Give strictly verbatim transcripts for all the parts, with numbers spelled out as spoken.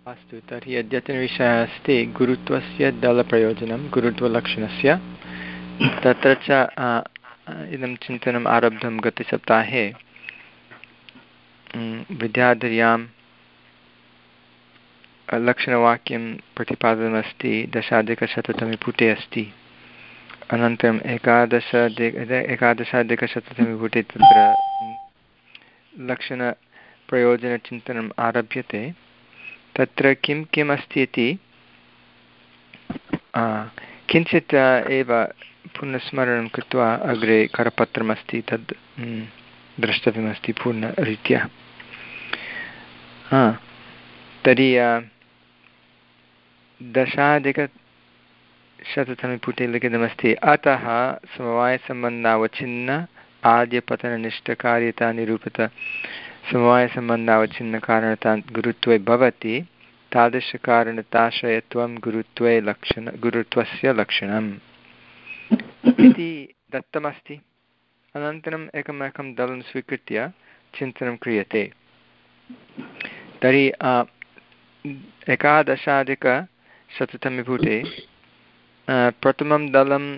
अस्तु, तर्हि अद्यतनविषयः अस्ति गुरुत्वस्य दलप्रयोजनं गुरुत्वलक्षणस्य। तत्र च इदं चिन्तनम् आरब्धं गतसप्ताहे। विद्याधर्यां लक्षणवाक्यं प्रतिपादनमस्ति, दशाधिकशततमे पुटे अस्ति। अनन्तरम् एकादशाधिक एकादशाधिकशततमे पुटे तत्र लक्षणप्रयोजनचिन्तनम् आरभ्यते। तत्र किं किम् अस्ति इति किञ्चित् एव पुनस्मरणं कृत्वा अग्रे करपत्रमस्ति तद् द्रष्टव्यमस्ति पूर्णरीत्या। तर्हि दशाधिकशततमे पुटे लिखितमस्ति, अतः समवायसम्बन्धावच्छिन्न आद्यपतननिष्ठकार्यता निरूपित समवायसम्बन्धावच्छिन्नकारणता गुरुत्वे भवति तादृशकारणताश्रयत्वं गुरुत्वे लक्षण गुरुत्वस्य लक्षणम् इति दत्तमस्ति। अनन्तरम् एकम् एकं दलं स्वीकृत्य चिन्तनं क्रियते। तर्हि एकादशाधिकशततमे पुटे प्रथमं दलं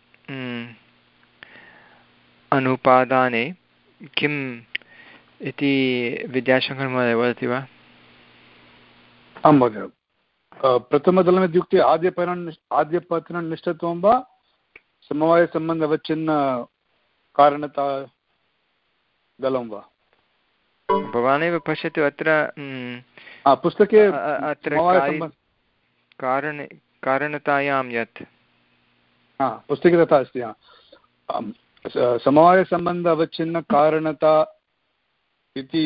अनुपादाने किम् इति विद्याशङ्करमहोदय वदति वा? आं महोदय, प्रथमदलम् इत्युक्ते आद्यपतन आद्यपतननिष्ठत्वं वा समवायसम्बन्धवच्छिन्न कारणता दलं वा? भवानेव पश्यतु अत्र पुस्तके अत्र कारण कारणतायां यत् पुस्तके तथा अस्ति। समवायसम्बन्धवच्छिन्नकारणता इति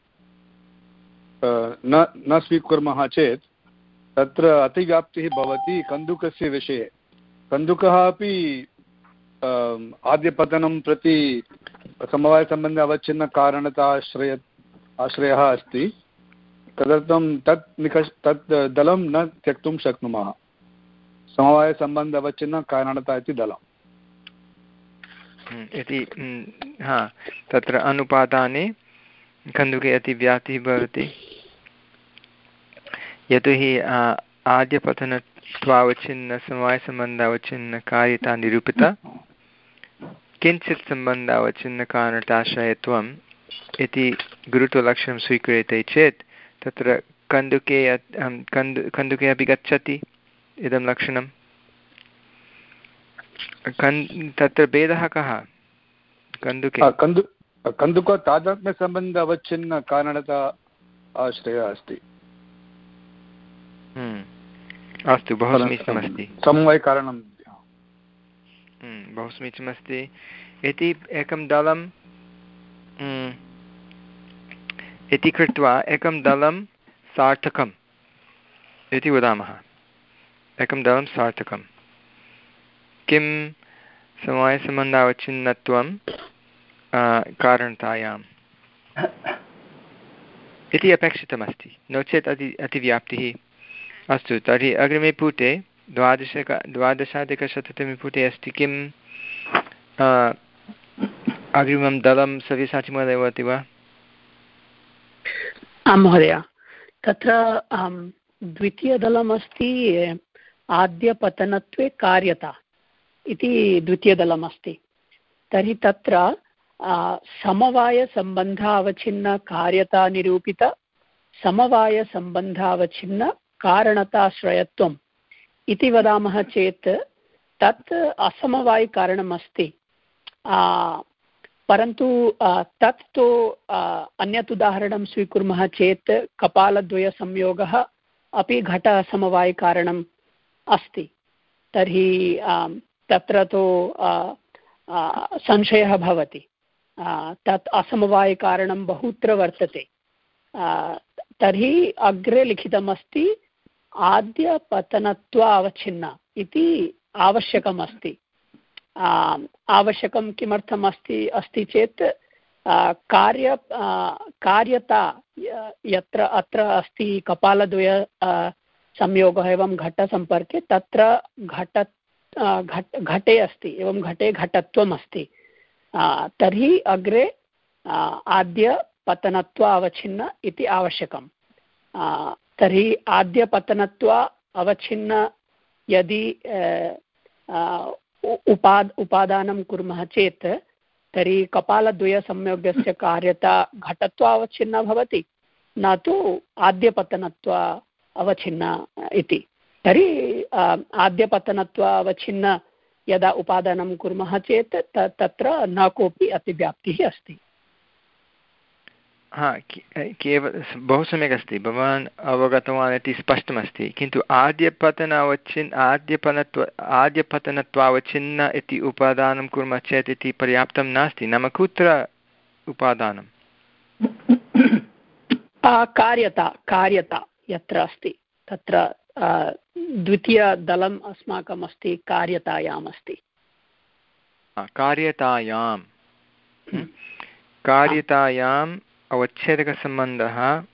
न न स्वीकुर्मः चेत् तत्र अतिव्याप्तिः भवति कन्दुकस्य विषये। कन्दुकः अपि आद्यपतनं प्रति समवायसम्बन्ध अवच्छिन्नकारणता आश्रय आश्रयः अस्ति। तदर्थं तत् निकष तत् दलं न त्यक्तुं शक्नुमः। समवायसम्बन्ध अवच्छिन्नकारणता इति दलम् इति हा तत्र अनुपादाने कन्दुके अतिव्याप्तिः भवति। यतोहि आद्यपतनत्वावच्छिन्न समवायसम्बन्धावच्छिन्नकार्यता निरूपिता किञ्चित् सम्बन्धावच्छिन्नकारणताश्रयत्वम् इति गुरुत्वलक्षणं स्वीक्रियते चेत् तत्र कन्दुके कन्दु कन्दुके अपि गच्छति इदं लक्षणं। कन् तत्र भेदः कः? कन्दुके कन्दु कन्दुक तादात्म्यसम्बन्ध अवच्छिन्नकारणता आश्रयः अस्ति। अस्तु, बहु समीचीनमस्ति। समवायकारणं बहु समीचीनमस्ति इति एकं दलं इति कृत्वा एकं दलं सार्थकम् इति वदामः। एकं दलं सार्थकं किं समवायसम्बन्धावच्छिन्नत्वं कारणतायाम् इति अपेक्षितमस्ति, नो चेत् अति अतिव्याप्तिः। अस्तु, तर्हि अग्रिमे पुटे द्वादश द्वादशाधिकशततमे पुटे अस्ति किम् अग्रिमं दलं सव्यसाचिमहोदय वदति वा? आं महोदय, तत्र द्वितीयदलमस्ति आद्यपतनत्वे कार्यता इति द्वितीयदलमस्ति। तर्हि तत्र समवायसम्बन्धावच्छिन्नकार्यतानिरूपित समवायसम्बन्धावच्छिन्नकारणताश्रयत्वम् इति वदामः चेत् तत् असमवायिकारणम् अस्ति। परन्तु तत् तु अन्यत् उदाहरणं स्वीकुर्मः चेत् कपालद्वयसंयोगः अपि घट असमवायिकारणम् अस्ति। तर्हि तत्र तु संशयः भवति, तत् असमवायिकारणं बहुत्र वर्तते। तर्हि अग्रे लिखितमस्ति आद्यपतनत्वावच्छिन्न इति आवश्यकमस्ति। आवश्यकं किमर्थम् अस्ति अस्ति चेत् कार्य कार्यता यत्र अत्र अस्ति कपालद्वय संयोगः एवं घटसम्पर्के तत्र घट घट घटे अस्ति एवं घटे घटत्वम् अस्ति। तर्हि अग्रे आद्यपतनत्वावच्छिन्न इति आवश्यकम्। तर्हि आद्यपतनत्वा अवच्छिन्न यदि उपाद उपादानं कुर्मः चेत् तर्हि कपालद्वयसंयोगस्य कार्यता घटत्वा अवच्छिन्ना भवति, न तु आद्यपतनत्वा अवच्छिन्ना इति। तर्हि आद्यपतनत्वा अवच्छिन्न यदा उपादानं कुर्मः चेत् तत्र न कोऽपि अतिव्याप्तिः अस्ति। हा, केवल बहु सम्यक् अस्ति, भवान् अवगतवान् इति स्पष्टमस्ति, किन्तु आद्यपतन अवच्छिन्न आद्यपनत्व आद्यपतनत्वावच्छिन्न इति उपादानं कुर्मः चेत् इति पर्याप्तं नास्ति। नाम कुत्र उपादानं? कार्यता कार्यता यत्र अस्ति तत्र द्वितीयदलम् अस्माकम् अस्ति, कार्यतायाम् अस्ति। कार्यतायां कार्यतायाम् अवच्छेदकसम्बन्धः,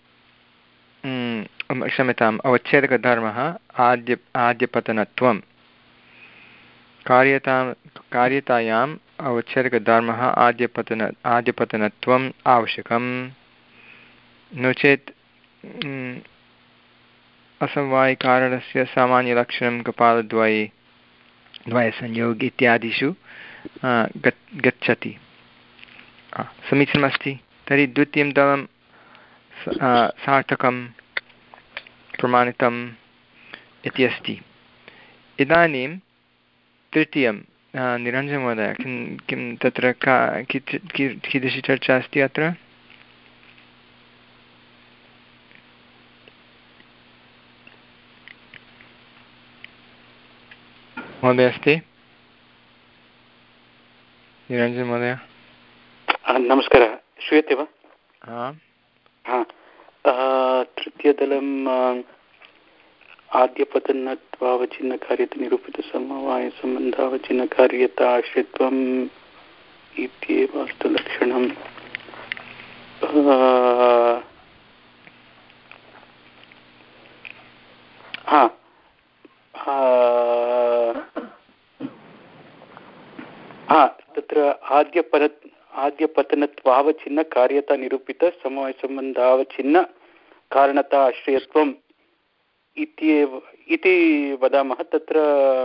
क्षम्यताम्, अवच्छेदकधर्मः आद्य आद्यपतनत्वं। कार्यतां कार्यतायाम् अवच्छेदकधर्मः आद्यपतन आद्यपतनत्वम् आवश्यकं, नो चेत् असमवायिकारणस्य सामान्यलक्षणं कपालद्वये द्वयसंयोग इत्यादिषु गच्छति। समीचीनमस्ति। तर्हि द्वितीयं दलं सार्थकं प्रमाणितम् इति अस्ति। इदानीं तृतीयं, निरञ्जनमहोदय, किं किं तत्र का कीदृशी चर्चा अस्ति अत्र? महोदय अस्ति? निरञ्जन महोदय, नमस्कारः, श्रूयते वा? हा, तृतीयदलम् आद्यपतनत्वावच्छिन्नकार्यतनिरूपितसमवायसम्बन्धावच्छिन्नकार्यता आश्रित्वम् इत्येव अस्तु लक्षणम्। हा, हा, तत्र आद्यपत आद्यपतनत्वावच्छिन्नकार्यता निरूपित समवायसम्बन्धावच्छिन्न कारणता आश्रयत्वम् इत्येव इति वदामः। तत्र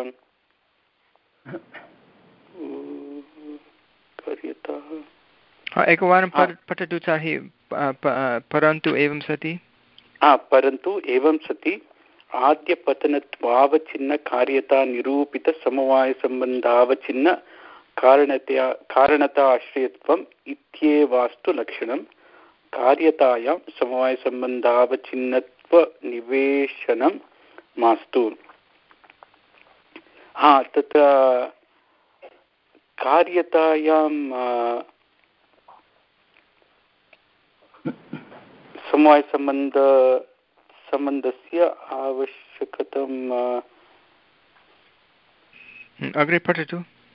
एकवारं पठतु तर्हि। परन्तु एवं सति हा परन्तु एवं सति आद्यपतनत्वावच्छिन्नकार्यता निरूपितसमवायसम्बन्धावच्छिन्न कारणतया कारणता आश्रयत्वम् इत्येवास्तु लक्षणं। कार्यतायां समवायसम्बन्धावच्छिन्नत्वनिवेशनं मास्तु। हा, तत्र कार्यतायां समवायसम्बन्ध सम्बन्धस्य आवश्यकतां अग्रे पठतु।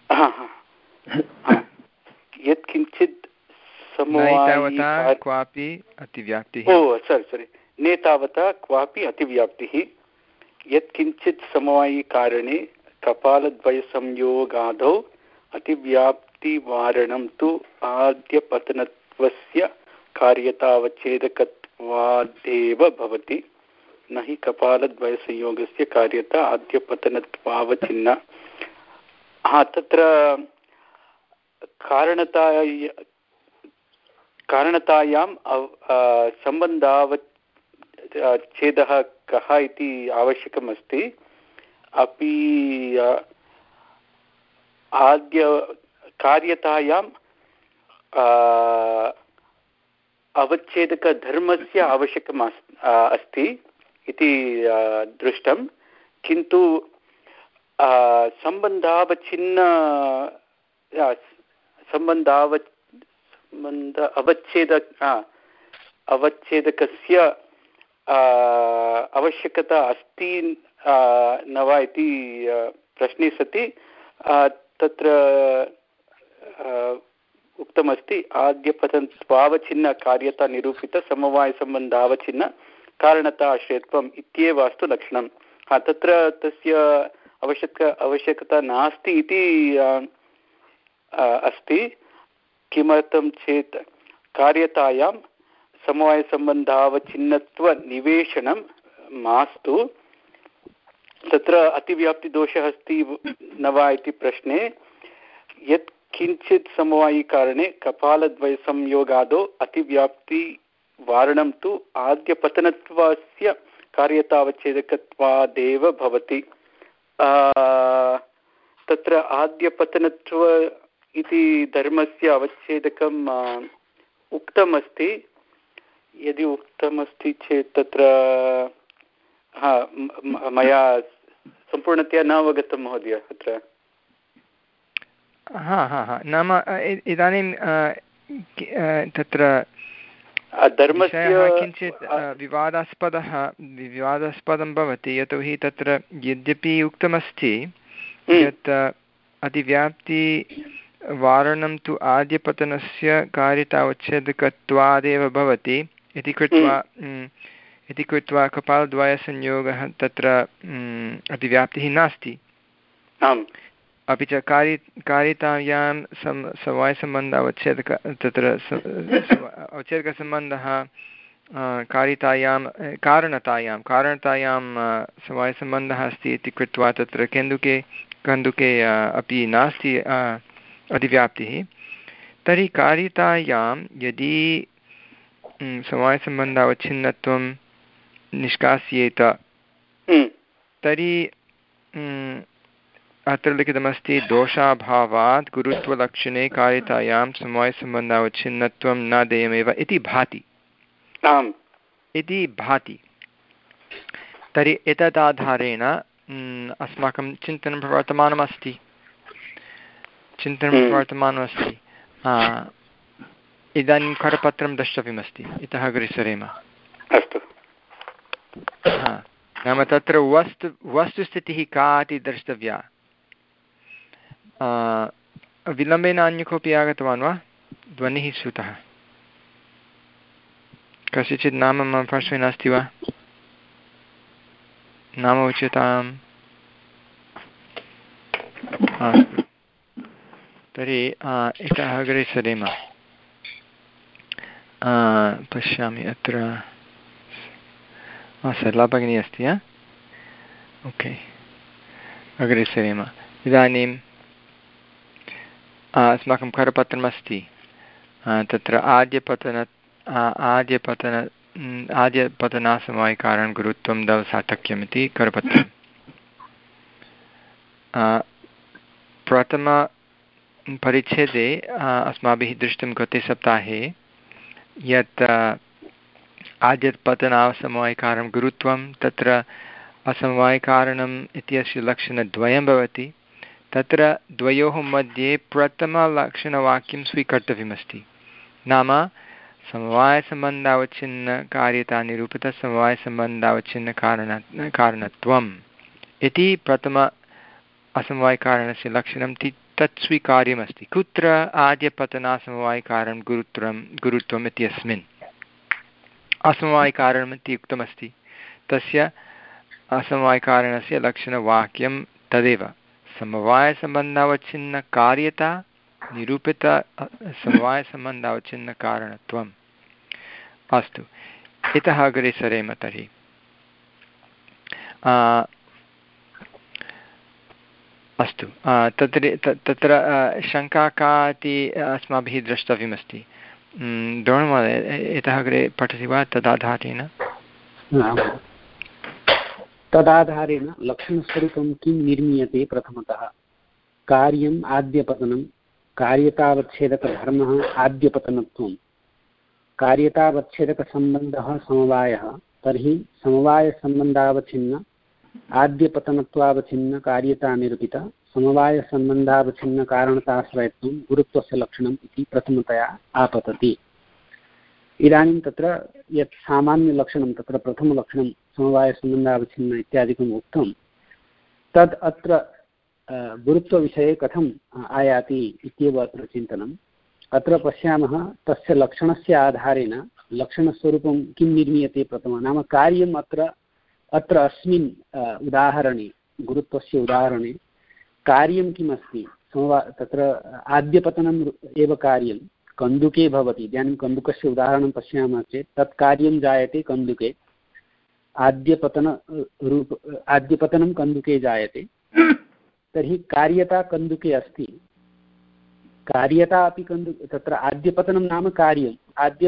यत्किञ्चित् समवायिता क्वापि अतिव्याप्तिः। ओ सरि सरि नेतावता क्वापि अतिव्याप्तिः। यत्किञ्चित् समवायिकारणे कपालद्वयसंयोगादौ अतिव्याप्तिवारणं तु आद्यपतनत्वस्य कार्यतावच्छेदकत्वादेव भवति, न हि कपालद्वयसंयोगस्य कार्यता आद्यपतनत्वावच्छिन्ना। हा, तत्र कारणता कारणतायां सम्बन्धावच्छेदः कः इति आवश्यकमस्ति। अपि आद्य कार्यतायां अवच्छेदकधर्मस्य आवश्यकम् अस्ति इति दृष्टं, किन्तु सम्बन्धावच्छिन्न सम्बन्धाव सम्बन्ध अवच्छेद अवच्छेदकस्य आवश्यकता अस्ति न वा इति प्रश्ने सति तत्र उक्तमस्ति आद्यपतनत्वावच्छिन्न कार्यता निरूपित समवायसम्बन्धावच्छिन्न कारणता आश्रयत्वम् इत्येव अस्तु लक्षणं। हा, तत्र तस्य आवश्यक आवश्यकता नास्ति इति अस्ति। किमर्थं चेत् कार्यतायां समवायसम्बन्धावच्छिन्नत्वनिवेशनं मास्तु तत्र अतिव्याप्तिदोषः अस्ति न वा इति प्रश्ने यत् किञ्चित् समवायिकारणे कपालद्वयसंयोगादौ अतिव्याप्तिवारणं तु आद्यपतनत्वस्य कार्यतावच्छेदकत्वादेव भवति। तत्र आद्यपतनत्व इति धर्मस्य अवच्छेदकम् उक्तमस्ति। यदि उक्तमस्ति चेत् तत्र हा मया सम्पूर्णतया न अवगतं महोदय। अत्र हा हा हा नाम इदानीं तत्र धर्मस्य किञ्चित् विवादास्पदः विवादास्पदं भवति, यतोहि तत्र यद्यपि उक्तमस्ति यत् अतिव्याप्तिवारणं तु आद्यपतनस्य कार्यतावच्छेदकत्वादेव भवति इति कृत्वा इति कृत्वा कपालद्वयसंयोगः तत्र अतिव्याप्तिः नास्ति। अपि च कार्य कार्यतायां सम समवायसम्बन्धावच्छेदक तत्र अवच्छेदकसम्बन्धः कार्यतायां कारणतायां कारणतायां समवायसम्बन्धः अस्ति इति कृत्वा तत्र केन्दुके कन्दुके अपि नास्ति अतिव्याप्तिः। तर्हि कार्यतायां यदि समवायसम्बन्धावच्छिन्नत्वं निष्कास्येत तर्हि अत्र लिखितमस्ति दोषाभावात् गुरुत्वलक्षणे कार्यतायां समवायसम्बन्धावच्छिन्नत्वं न देयमेव इति भाति इति भाति। तर्हि एतदाधारेण अस्माकं चिन्तनं प्रवर्तमानमस्ति चिन्तनं प्रवर्तमानमस्ति इदानीं करपत्रं द्रष्टव्यमस्ति, इतः अग्रे सरेम। अस्तु। नाम तत्र वस्तु वस्तुस्थितिः का इति द्रष्टव्या। विलम्बेन अन्य कोऽपि आगतवान् वा? ध्वनिः श्रुतः। कस्यचित् नाम मम पार्श्वे नास्ति वा? नाम उच्यताम्। अस्तु, तर्हि इतः अग्रे सरेम। पश्यामि अत्र सरला भगिनी अस्ति। ओके, अग्रे सरेम। इदानीम् अस्माकं करपत्रमस्ति। तत्र आद्यपतन आद्यपतन आद्यपतनासमवायिकारणं गुरुत्वं दवसार्थक्यम् इति करपत्रम्। प्रथमपरिच्छेदे अस्माभिः दृष्टं गते सप्ताहे यत् आद्यपतनासमवायिकारणं गुरुत्वं तत्र असमवायिकारणम् इत्यस्य लक्षणद्वयं भवति। तत्र द्वयोः मध्ये प्रथमलक्षणवाक्यं स्वीकर्तव्यमस्ति। नाम समवायसम्बन्धावच्छिन्नकार्यतानिरूपितसमवायसम्बन्धावच्छिन्नकारण कारणत्वम् इति प्रथम असमवायिकारणस्य लक्षणं तत् स्वीकार्यमस्ति। कुत्र? आद्यपतनासमवायिकारणं गुरुत्वं गुरुत्वम् इत्यस्मिन् असमवायिकारणम् इति उक्तमस्ति। तस्य असमवायिकारणस्य लक्षणवाक्यं तदेव समवायसम्बन्धावच्छिन्नकार्यता निरूपित समवायसम्बन्धावच्छिन्नकारणत्वम्। अस्तु, इतः अग्रे सरेम। तर्हि अस्तु, तत्र तत्र शङ्का का इति अस्माभिः द्रष्टव्यमस्ति। द्रोणमहोदय, इतः अग्रे पठति वा? तदाधारेण तदाधारेण लक्षणस्वरूपं किं निर्मीयते? प्रथमतः कार्यम् आद्यपतनं, कार्यतावच्छेदकधर्मः आद्यपतनत्वं, कार्यतावच्छेदकसम्बन्धः समवायः, तर्हि समवायसम्बन्धावच्छिन्न आद्यपतनत्वावच्छिन्न कार्यतानिरूपित समवायसम्बन्धावच्छिन्न कारणताश्रयत्वं गुरुत्वस्य लक्षणम् इति प्रथमतया आपतति। इदानीं तत्र यत् सामान्यलक्षणं तत्र प्रथमलक्षणं समवायसम्बन्धावच्छिन्न इत्यादिकम् उक्तं तद् अत्र गुरुत्वविषये कथम् आयाति इत्येव अत्र चिन्तनम्। अत्र पश्यामः तस्य लक्षणस्य आधारेण लक्षणस्वरूपं किं निर्मीयते प्रथमं नाम कार्यम् अत्र अत्र अस्मिन् उदाहरणे गुरुत्वस्य उदाहरणे कार्यं किमस्ति? समवा तत्र आद्यपतनम् एव कार्यं कन्दुके भवति। इदानीं कन्दुकस्य उदाहरणं पश्यामः चेत् तत् कार्यं जायते कन्दुके। आद्यपतन रूप आद्यपतनं कन्दुके जायते तर्हि कार्यता कन्दुके अस्ति, कार्यता अपि कन्दु तत्र आद्यपतनं नाम कार्यम्, आद्य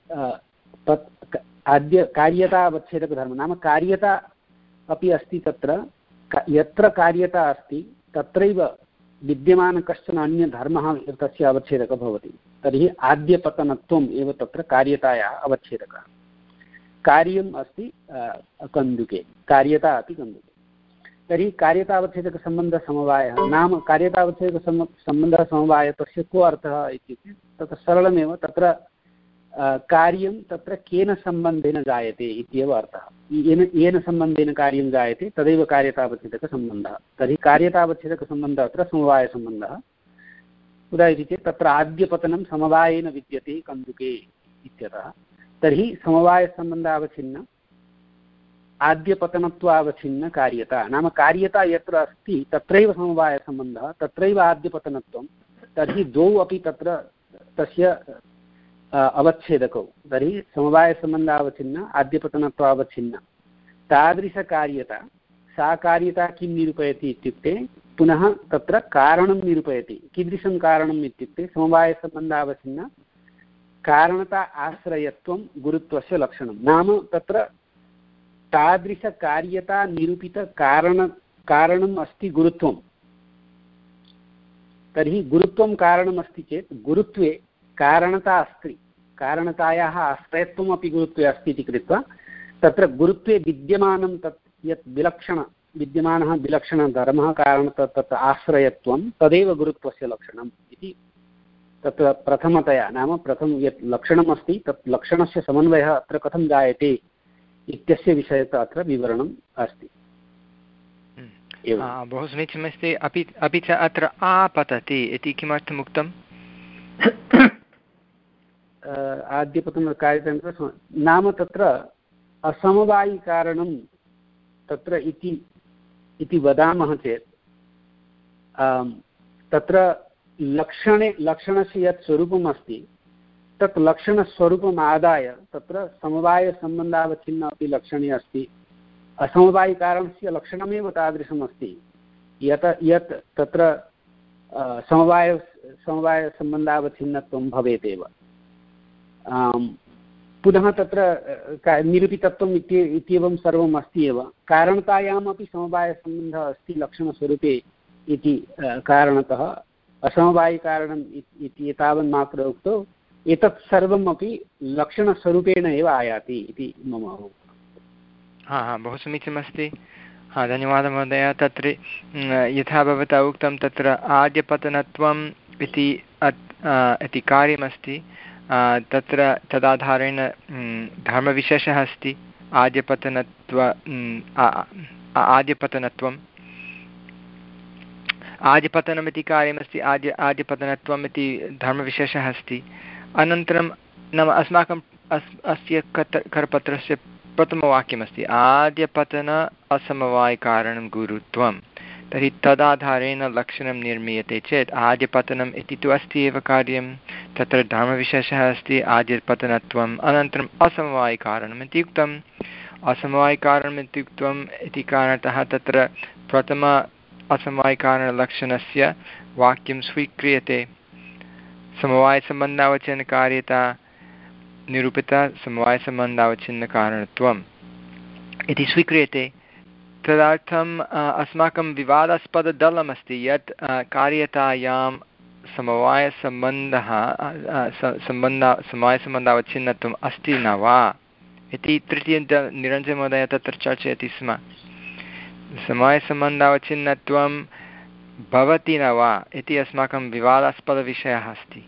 आद्य कार्यता अवच्छेदकधर्मः नाम कार्यता अपि अस्ति तत्र, यत्र कार्यता अस्ति तत्रैव विद्यमान कश्चन अन्यधर्मः तस्य अवच्छेदकः भवति, तर्हि आद्यपतनत्वम् एव तत्र कार्यतायाः अवच्छेदकः। कार्यम् अस्ति कन्दुके, कार्यता अपि कन्दुके, तर्हि कार्यतावच्छेदकसम्बन्धसमवायः नाम कार्यतावच्छेदकसम सम्बन्धः समवायः तस्य को अर्थः इत्युक्ते तत्र सरलमेव, तत्र कार्यं तत्र केन सम्बन्धेन जायते इत्येव अर्थः, येन येन सम्बन्धेन कार्यं जायते तदेव कार्यतावच्छेदकसम्बन्धः। तर्हि कार्यतावच्छेदकसम्बन्धः अत्र समवायसम्बन्धः, कुतः इति चेत् तत्र आद्यपतनं समवायेन विद्यते कन्दुके इत्यतः, तर्हि समवायसम्बन्धावच्छिन्न आद्यपतनत्वावच्छिन्न कार्यता नाम कार्यता यत्र अस्ति तत्रैव समवायसम्बन्धः, तत्रैव आद्यपतनत्वं, तर्हि द्वौ अपि तत्र तस्य अवच्छेदकौ, तर्हि समवायसम्बन्धावच्छिन्न आद्यपतनत्वावच्छिन्न तादृशकार्यता, सा कार्यता किं निरूपयति इत्युक्ते पुनः तत्र कारणं निरूपयति। कीदृशं कारणम् इत्युक्ते समवायसम्बन्धावच्छिन्न कारणता आश्रयत्वं गुरुत्वस्य लक्षणं, नाम तत्र तादृशकार्यता निरूपितकारण कारणम् अस्ति गुरुत्वं, तर्हि गुरुत्वं कारणम् अस्ति चेत् गुरुत्वे कारणता अस्ति, कारणतायाः आश्रयत्वम् अपि गुरुत्वे अस्ति इति कृत्वा तत्र गुरुत्वे विद्यमानं तत् यत् विलक्षण विद्यमानः विलक्षणधर्मः कारणतः तत् आश्रयत्वं तदेव गुरुत्वस्य लक्षणम् इति तत्र प्रथमतया नाम प्रथमं यत् लक्षणमस्ति तत् लक्षणस्य समन्वयः अत्र कथं जायते इत्यस्य विषयतः अत्र विवरणम् अस्ति। बहु समीचीनमस्ति। अपि अपि च अत्र आपतति इति किमर्थम् उक्तम्? आद्यपतनकार्यतन्त्र नाम तत्र असमवायिकारणं तत्र इति इति वदामः चेत् तत्र लक्षणे लक्षणस्य यत् स्वरूपम् अस्ति तत् लक्षणस्वरूपम् आदाय तत्र समवायसम्बन्धावच्छिन्न अपि लक्षणे अस्ति, असमवायिकारणस्य लक्षणमेव तादृशम् अस्ति यत् यत् तत्र समवाय समवायसम्बन्धावच्छिन्नत्वं भवेत् एव। पुनः तत्र निरूपितत्वम् इत्येवं सर्वम् अस्ति एव, कारणतायामपि समवायसम्बन्धः अस्ति लक्षणस्वरूपे इति कारणतः असमवायिकारणम् इति एतावन्मात्र उक्तौ, एतत् सर्वम् अपि लक्षणस्वरूपेण एव आयाति इति मम हा हा बहु समीचीनमस्ति। हा धन्यवादः महोदय। तत्र यथा भवता उक्तं तत्र आद्यपतनत्वम् इति इति कार्यमस्ति, तत्र तदाधारेण धर्मविशेषः अस्ति आद्यपतनत्व आद्यपतनत्वम् आद्यपतनम् इति कार्यमस्ति, आद्य आद्यपतनत्वम् इति धर्मविशेषः अस्ति। अनन्तरं नाम अस्माकं अस् अस्य कत करपत्रस्य प्रथमवाक्यमस्ति आद्यपतन असमवायिकारणं गुरुत्वं, तर्हि तदाधारेण लक्षणं निर्मीयते चेत् आद्यपतनम् इति तु अस्ति एव कार्यं, तत्र धर्मविशेषः अस्ति आद्यपतनत्वम्, अनन्तरम् असमवायिकारणम् इत्युक्तम्। असमवायिकारणम् इत्युक्तम् इति कारणतः तत्र प्रथम असमवायिकारणलक्षणस्य वाक्यं स्वीक्रियते, समवायसम्बन्धावच्छिन्नकार्यता निरूपिता समवायसम्बन्धावच्छिन्नकारणत्वम् इति स्वीक्रियते। तदर्थम् अस्माकं विवादास्पददलमस्ति यत् कार्यतायां समवायसम्बन्धः सम्बन्ध समवायसम्बन्धावच्छिन्नत्वम् अस्ति न वा इति तृतीय निरञ्जनमहोदय तत्र चर्चयति स्म। समवायसम्बन्धावच्छिन्नत्वं भवति न वा इति अस्माकं विवादास्पदविषयः अस्ति।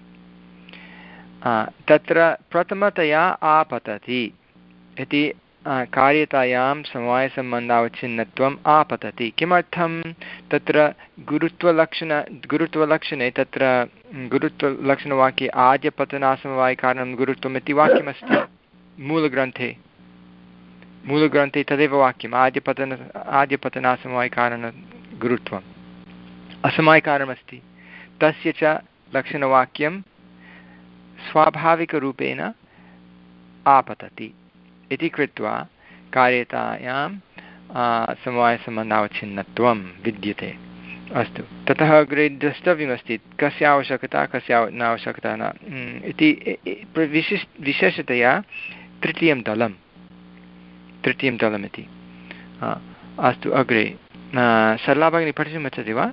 तत्र प्रथमतया आपतति इति कार्यतायां समवायसम्बन्धावच्छिन्नत्वम् आपतति। किमर्थं? तत्र गुरुत्वलक्षण गुरुत्वलक्षणे तत्र गुरुत्वलक्षणवाक्ये आद्यपतनासमवायिकारणं गुरुत्वम् इति वाक्यमस्ति मूलग्रन्थे मूलग्रन्थे तदेव वाक्यम् आद्यपतन आद्यपतनासमवायिकारणं गुरुत्वम् असमवायिकारणमस्ति, तस्य च लक्षणवाक्यं स्वाभाविकरूपेण आपतति इति कृत्वा कार्यतायां समवायसम्बन्धावच्छिन्नत्वं विद्यते। अस्तु, ततः अग्रे द्रष्टव्यमस्ति कस्य आवश्यकता कस्य न आवश्यकता न इति विशिष् विशेषतया तृतीयं दलं तृतीयं दलमिति। अस्तु, अग्रे सरला भगिनी पठितुमिच्छति वा?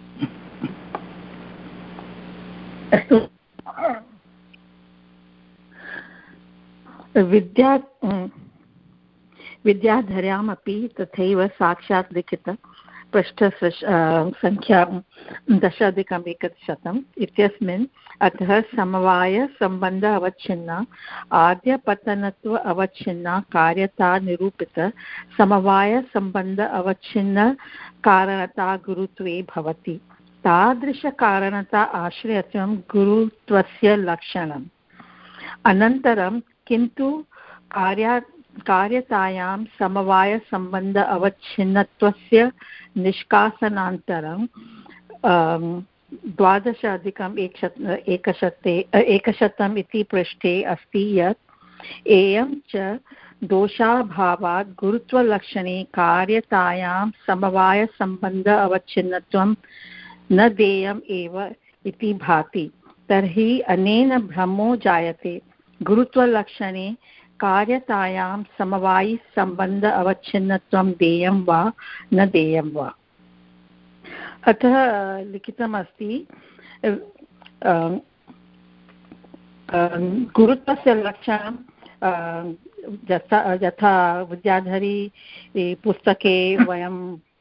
अस्तु, विद्या विद्याधर्यामपि तथैव साक्षात् लिखित पृष्ठसङ्ख्या दशाधिकम् एकशतम् इत्यस्मिन् अतः समवायसम्बन्ध अवच्छिन्ना आद्यपतनत्व अवच्छिन्ना कार्यता निरूपित समवायसम्बन्ध अवच्छिन्न कारणता गुरुत्वे भवति। तादृशकारणता आश्रयत्वं गुरुत्वस्य लक्षणम्। अनन्तरं किन्तु कार्या कार्यतायां समवायसम्बन्ध अवच्छिन्नत्वस्य निष्कासनान्तरं द्वादश अधिकम् एकशत एकशते एकशतम् इति पृष्ठे अस्ति यत् एयं च दोषाभावात् गुरुत्वलक्षणे कार्यतायां समवायसम्बन्ध अवच्छिन्नत्वं न देयम् एव इति भाति। तर्हि अनेन भ्रमो जायते गुरुत्वलक्षणे कार्यतायां समवायिसम्बन्ध अवच्छिन्नत्वं देयं वा न देयं वा। अतः लिखितमस्ति गुरुत्वस्य लक्षणं यथा यथा विद्याधरी पुस्तके वयं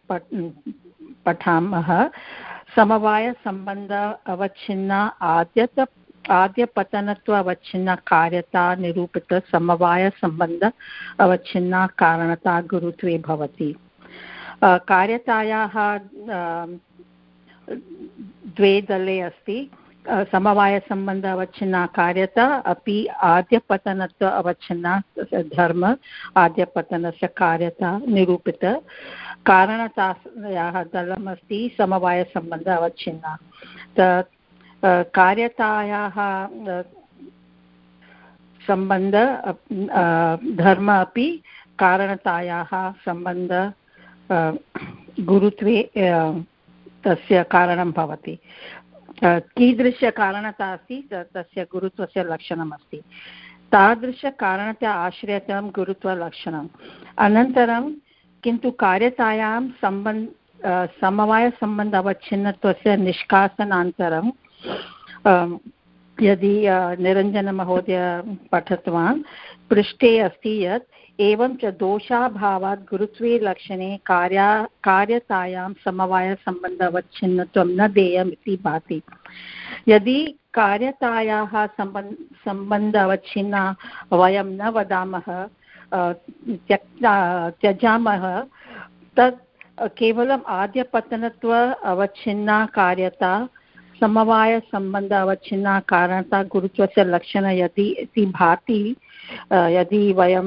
पठामः समवायसम्बन्ध अवच्छिन्ना आद्यत आद्यपतनत्व अवच्छिन्ना कार्यता निरूपित समवायसम्बन्ध अवच्छिन्ना कारणता गुरुत्वे भवति। कार्यतायाः द्वे दले अस्ति समवायसम्बन्ध अवच्छिन्ना कार्यता अपि आद्यपतनत्व अवच्छिन्ना धर्म आद्यपतनस्य कार्यता निरूपित कारणतायाः दलमस्ति समवायसम्बन्ध अवच्छिन्ना। कार्यतायाः सम्बन्ध धर्म अपि कारणतायाः सम्बन्ध गुरुत्वे तस्य कारणं भवति। कीदृशकारणता अस्ति तस्य गुरुत्वस्य लक्षणमस्ति। तादृशकारणता आश्रयत्वं गुरुत्वलक्षणम्। अनन्तरं किन्तु कार्यतायां सम्बन्ध समवायसम्बन्ध अवच्छिन्नत्वस्य निष्कासनान्तरं यदि निरञ्जनमहोदय पठितवान् पृष्ठे अस्ति यत् एवं च दोषाभावात् गुरुत्वे लक्षणे कार्या कार्यतायां समवायसम्बन्ध अवच्छिन्नत्वं न देयम् इति भाति। यदि कार्यतायाः सम्बन्ध सम्बन्ध अवच्छिन्ना वयं न वदामः त्यक्ता त्यजामः तत् केवलम् आद्यपतनत्व अवच्छिन्ना कार्यता समवायसम्बन्ध अवच्छिन्ना कारणता गुरुत्वस्य लक्षण यदि इति भाति यदि वयं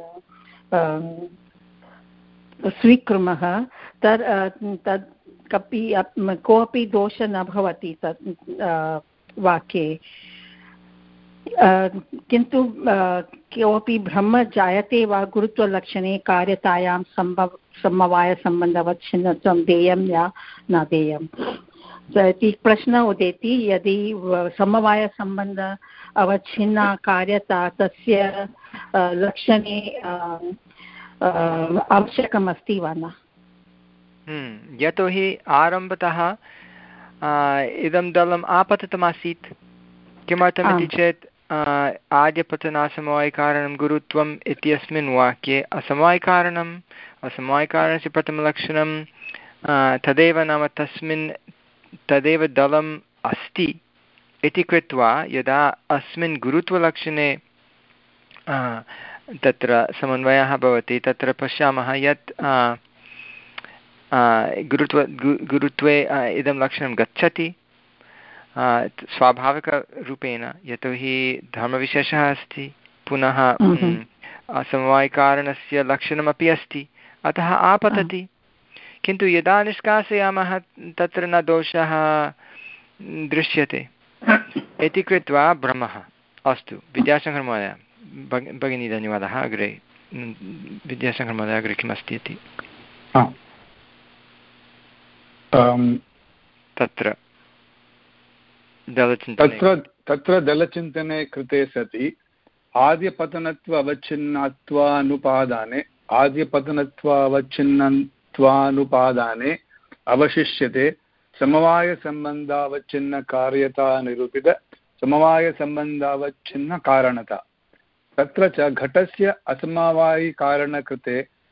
स्वीकुर्मः तद् तद् कपि कोऽपि दोषः न भवति तत् वाक्ये। किन्तु कोऽपि भ्रम जायते वा गुरुत्वलक्षणे कार्यतायां सम्भव समवायसम्बन्ध अवच्छिन्नत्वं देयं या न देयम् इति प्रश्नः उदेति। यदि समवायसम्बन्ध अवच्छिन्ना कार्यता तस्य लक्षणे आवश्यकमस्ति वा न? यतोहि आरम्भतः इदं दलम् आपतितमासीत्। किमर्थमिति चेत् आद्यपतनासमवायिकारणं गुरुत्वम् इत्यस्मिन् वाक्ये असमवायिकारणम् असमवायिकारणस्य प्रथमलक्षणं तदेव नाम तस्मिन् तदेव दलम् अस्ति इति कृत्वा यदा अस्मिन् गुरुत्वलक्षणे तत्र समन्वयः भवति तत्र पश्यामः यत् गुरुत्व गुरुत्वे इदं लक्षणं गच्छति स्वाभाविकरूपेण यतोहि धर्मविशेषः अस्ति पुनः समवायिकारणस्य लक्षणमपि अस्ति अतः आपतति। किन्तु यदा निष्कासयामः तत्र न दोषः दृश्यते इति कृत्वा भ्रमः। अस्तु विद्याशङ्करमहोदय भगिनी धन्यवादः। अग्रे विद्यासागरमहोदय अग्रे किमस्ति इति तत्र तत्र तत्र दलचिन्तने कृते सति आद्यपतनत्व अवच्छिन्नत्वानुपादाने आद्यपतनत्व अवच्छिन्नत्वानुपादाने अवशिष्यते समवायसम्बन्धावच्छिन्नकार्यता निरूपित समवायसम्बन्धावच्छिन्नकारणता। तत्र च घटस्य असमवायिकारणकृते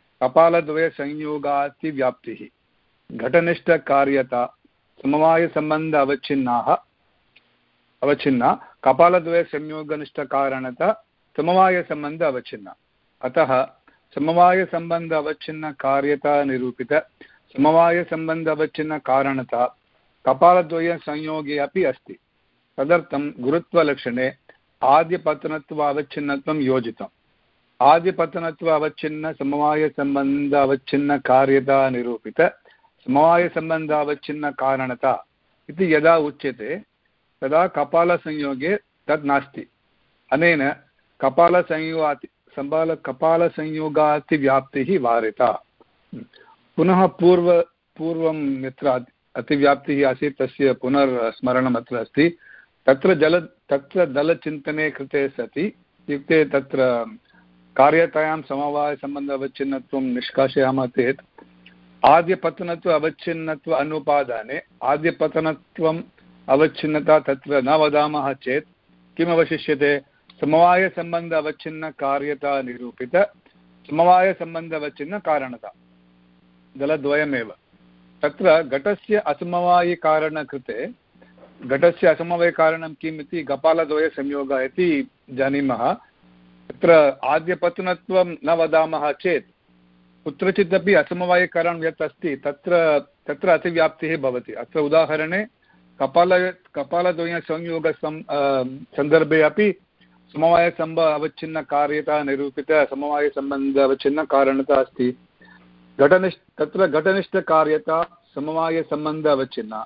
कपालद्वयसंयोगातिव्याप्तिः घटनिष्ठकार्यता समवायसम्बन्ध अवच्छिन्नाः अवच्छिन्ना कपालद्वयसंयोगनिष्ठकारणता समवायसम्बन्ध अवच्छिन्ना। अतः समवायसम्बन्ध अवच्छिन्नकार्यता निरूपित समवायसम्बन्ध अवच्छिन्नकारणता कपालद्वयसंयोगे अपि अस्ति। तदर्थं गुरुत्वलक्षणे आद्यपतनत्व अवच्छिन्नत्वं योजितम्। आद्यपतनत्व अवच्छिन्न समवायसम्बन्ध अवच्छिन्नकार्यता निरूपित समवायसम्बन्ध अवच्छिन्नकारणता इति यदा उच्यते तदा कपालसंयोगे तद् नास्ति। अनेन कपालसंयोगाति सम्बाल कपालसंयोगातिव्याप्तिः वारिता। पुनः पूर्व पूर्वं यत्र अतिव्याप्तिः आसीत् तस्य पुनर्स्मरणम् अत्र अस्ति। तत्र जल तत्र दलचिन्तने कृते सति इत्युक्ते तत्र कार्यतायां समवायसम्बन्ध अवच्छिन्नत्वं निष्कासयामः चेत् आद्यपतनत्व अवच्छिन्नत्व अनुपादाने आद्यपतनत्वम् अवच्छिन्नता तत्र न वदामः चेत् किम् अवशिष्यते समवायसम्बन्ध अवच्छिन्नकार्यता निरूपित समवायसम्बन्ध अवच्छिन्नकारणता दलद्वयमेव। तत्र घटस्य असमवायिकारणकृते घटस्य असमवायिकारणं किम् इति कपालद्वयसंयोगः इति जानीमः। तत्र आद्यपतनत्वं न वदामः चेत् कुत्रचिदपि असमवायिकारणं यत् अस्ति तत्र तत्र अतिव्याप्तिः भवति। अत्र उदाहरणे कपाल कपालद्वयसंयोग सन्दर्भे अपि समवायसम्ब अवच्छिन्नकार्यता निरूपित समवायसम्बन्ध अवच्छिन्नकारणता अस्ति। घटनिष्ठ तत्र घटनिष्ठकार्यता समवायसम्बन्ध अवच्छिन्ना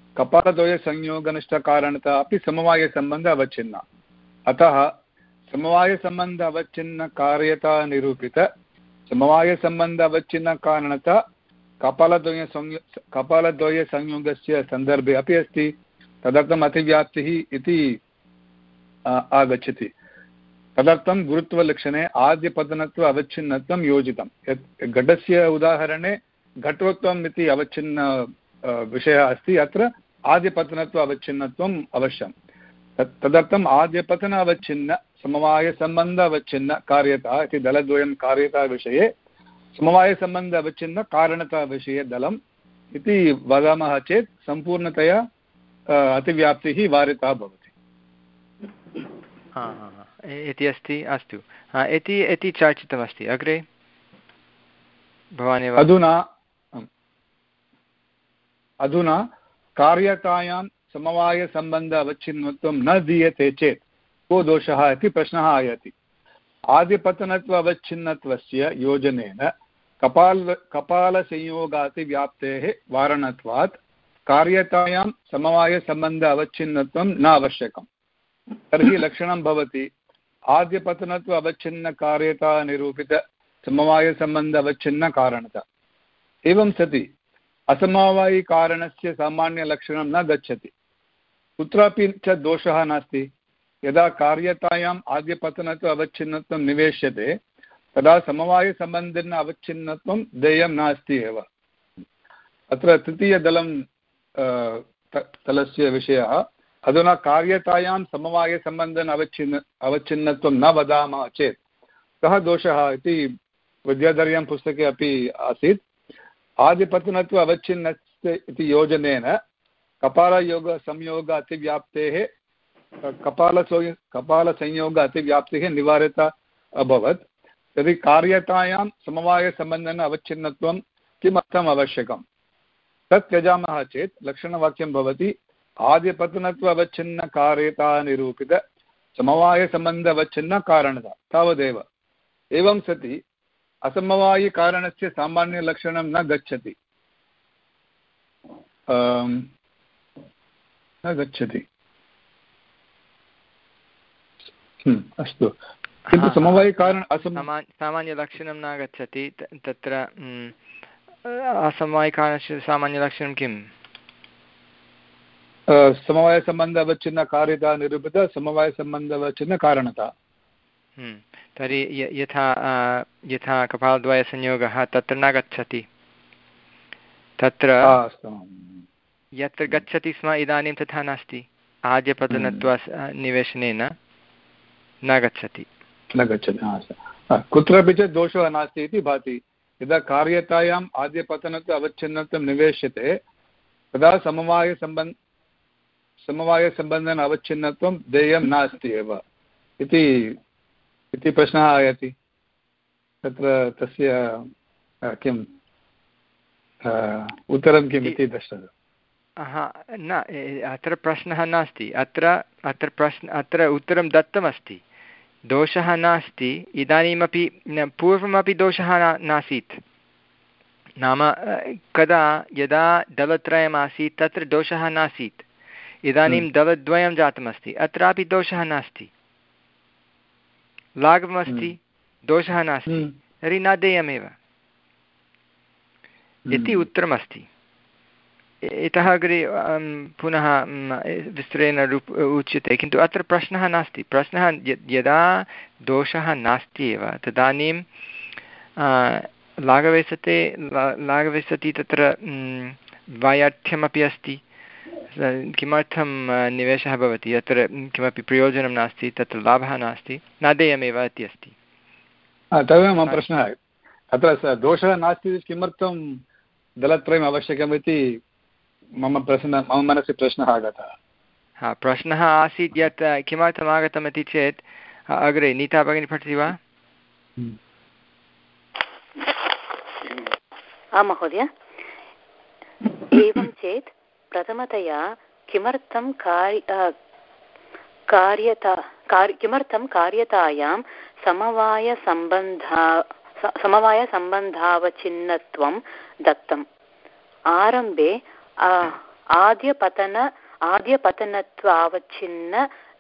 कपालद्वयसंयोगनिष्ठकारणता अपि समवायसम्बन्ध अवच्छिन्ना। अतः समवायसम्बन्ध अवच्छिन्नकार्यता निरूपित समवायसम्बन्ध अवच्छिन्नकारणता कपालद्वयसंयो कपालद्वयसंयोगस्य सन्दर्भे अपि अस्ति। तदर्थम् अतिव्याप्तिः इति आगच्छति। तदर्थं गुरुत्वलक्षणे आद्यपतनत्व अवच्छिन्नत्वं योजितं। यत् घटस्य उदाहरणे घटोत्वम् इति अवच्छिन्न विषयः अस्ति। अत्र आद्यपतनत्व अवच्छिन्नत्वम् अवश्यं। तत् तदर्थम् आद्यपतन अवच्छिन्न समवायसम्बन्ध अवच्छिन्न कार्यता इति दलद्वयं कार्यता विषये समवायसम्बन्ध अवच्छिन्न कारणता विषये दलम् इति वदामः चेत् सम्पूर्णतया अतिव्याप्तिः वारिता भवति इति अस्ति। अस्तु, इति इति चर्चितमस्ति। अग्रे भवान् एव। अधुना अधुना कार्यतायां समवायसम्बन्ध अवच्छिन्नत्वं न दीयते चेत् को दोषः इति प्रश्नः आयाति। आद्यपतनत्व अवच्छिन्नत्वस्य योजनेन कपाल कपालसंयोगातिव्याप्तेः वारणत्वात् कार्यतायां समवायसम्बन्ध अवच्छिन्नत्वं न आवश्यकम्। तर्हि लक्षणं भवति आद्यपतनत्व अवच्छिन्नकार्यता निरूपित समवायसम्बन्ध अवच्छिन्नकारणता। एवं सति असमवायिकारणस्य सामान्यलक्षणं न गच्छति। कुत्रापि च दोषः नास्ति। यदा कार्यतायाम् आद्यपतनत्व अवच्छिन्नत्वं निवेश्यते तदा समवायसम्बन्धेन अवच्छिन्नत्वं देयं नास्ति एव। अत्र तृतीयदलं तलस्य विषयः। अधुना कार्यतायां समवायसम्बन्धेन अवच्छिन्न अवच्छिन्नत्वं न वदामः चेत् कः दोषः इति विद्याधर्यां पुस्तके अपि आसीत्। आदिपतनत्व अवच्छिन्नस्य इति योजनेन कपालयोग अतिव्याप्तेः कपालसो कपालसंयोग अतिव्याप्तिः निवारिता अभवत्। तर्हि कार्यतायां समवायसम्बन्धेन अवच्छिन्नत्वं किमर्थम् आवश्यकं तत् त्यजामः चेत् लक्षणवाक्यं भवति आद्यपतनत्व अवच्छिन्नकार्यता निरूपित समवायसम्बन्ध अवच्छिन्नकारणता तावदेव। एवं सति असमवायिकारणस्य सामान्यलक्षणं न गच्छति न गच्छति अस्तु। किन्तु समवायिकारण सामान्यलक्षणं न गच्छति तत्र असमवायिकारणस्य सामान्यलक्षणं किम्? समवायसम्बन्धवच्छिन्नकार्यता निरूपित समवायसम्बन्धवच्छिन्नकारणता। तर्हि यथा यथा कपालद्वयसंयोगः तत्र न गच्छति, तत्र यत्र गच्छति स्म इदानीं तथा नास्ति, आद्यपतनत्वा निवेशनेन न गच्छति न गच्छति। कुत्रापि च दोषः नास्ति इति भाति। यदा कार्यतायाम् आद्यपतनत्व अवच्छिन्नत्वं निवेश्यते तदा समवायसम्बन्ध समवायसम्बन्धेन अवच्छिन्नत्वं देयं नास्ति एव इति इति प्रश्नः आयाति। तत्र तस्य किम् उत्तरं किम् इति द्रष्टव्यम्। हा न, अत्र प्रश्नः नास्ति, अत्र अत्र प्रश्न अत्र उत्तरं दत्तमस्ति। दोषः नास्ति, इदानीमपि पूर्वमपि दोषः नासीत्। नाम कदा यदा दलत्रयमासीत् तत्र दोषः नासीत्, इदानीं दलद्वयं जातमस्ति, अत्रापि दोषः नास्ति, लाघवमस्ति, दोषः नास्ति, तर्हि न देयमेव इति उत्तरमस्ति। इतः अग्रे पुनः विस्तरेण रूप उच्यते, किन्तु अत्र प्रश्नः नास्ति। प्रश्नः यदा दोषः नास्ति एव तदानीं लाघवे सति लाघवे सति तत्र वैयर्थ्यमपि अस्ति। किमर्थं निवेशः भवति, यत्र किमपि प्रयोजनं नास्ति, तत्र लाभः नास्ति, न देयमेव इति अस्ति। तदेव मम प्रश्नः। अत्र दोषः नास्ति किमर्थं दलत्रयम् आवश्यकम् इति मम प्रश्नः मम मनसि प्रश्नः आगतः। हा, प्रश्नः आसीत् यत् किमर्थम् आगतम् इति चेत् अग्रे नीता भगिनी पठति वा? आं महोदय। एवं चेत् प्रथमतया किमर्थं कार्य कार्यता कार्य किमर्थं कार्यतायां समवायसम्बन्धा समवायसम्बन्धावच्छिन्नत्वं दत्तम्। आरम्भे आद्यपतन आद्यपतनत्वावच्छिन्न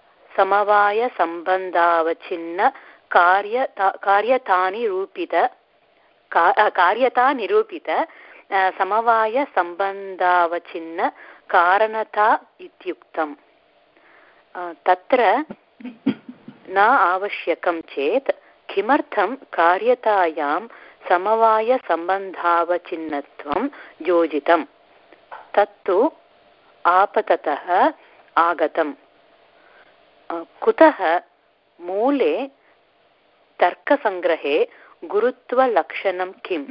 समवायसम्बन्धावच्छिन्न कार्यता कार्यतानिरूपित कार्यता निरूपित समवायसम्बन्धावच्छिन्न कारणता इत्युक्तम्। तत्र न आवश्यकं चेत् किमर्थं कार्यतायां समवायसम्बन्धावच्छिन्नत्वं योजितम्? तत्तु आपततः आगतम्। कुतः? मूले तर्कसङ्ग्रहे गुरुत्वलक्षणं किम्?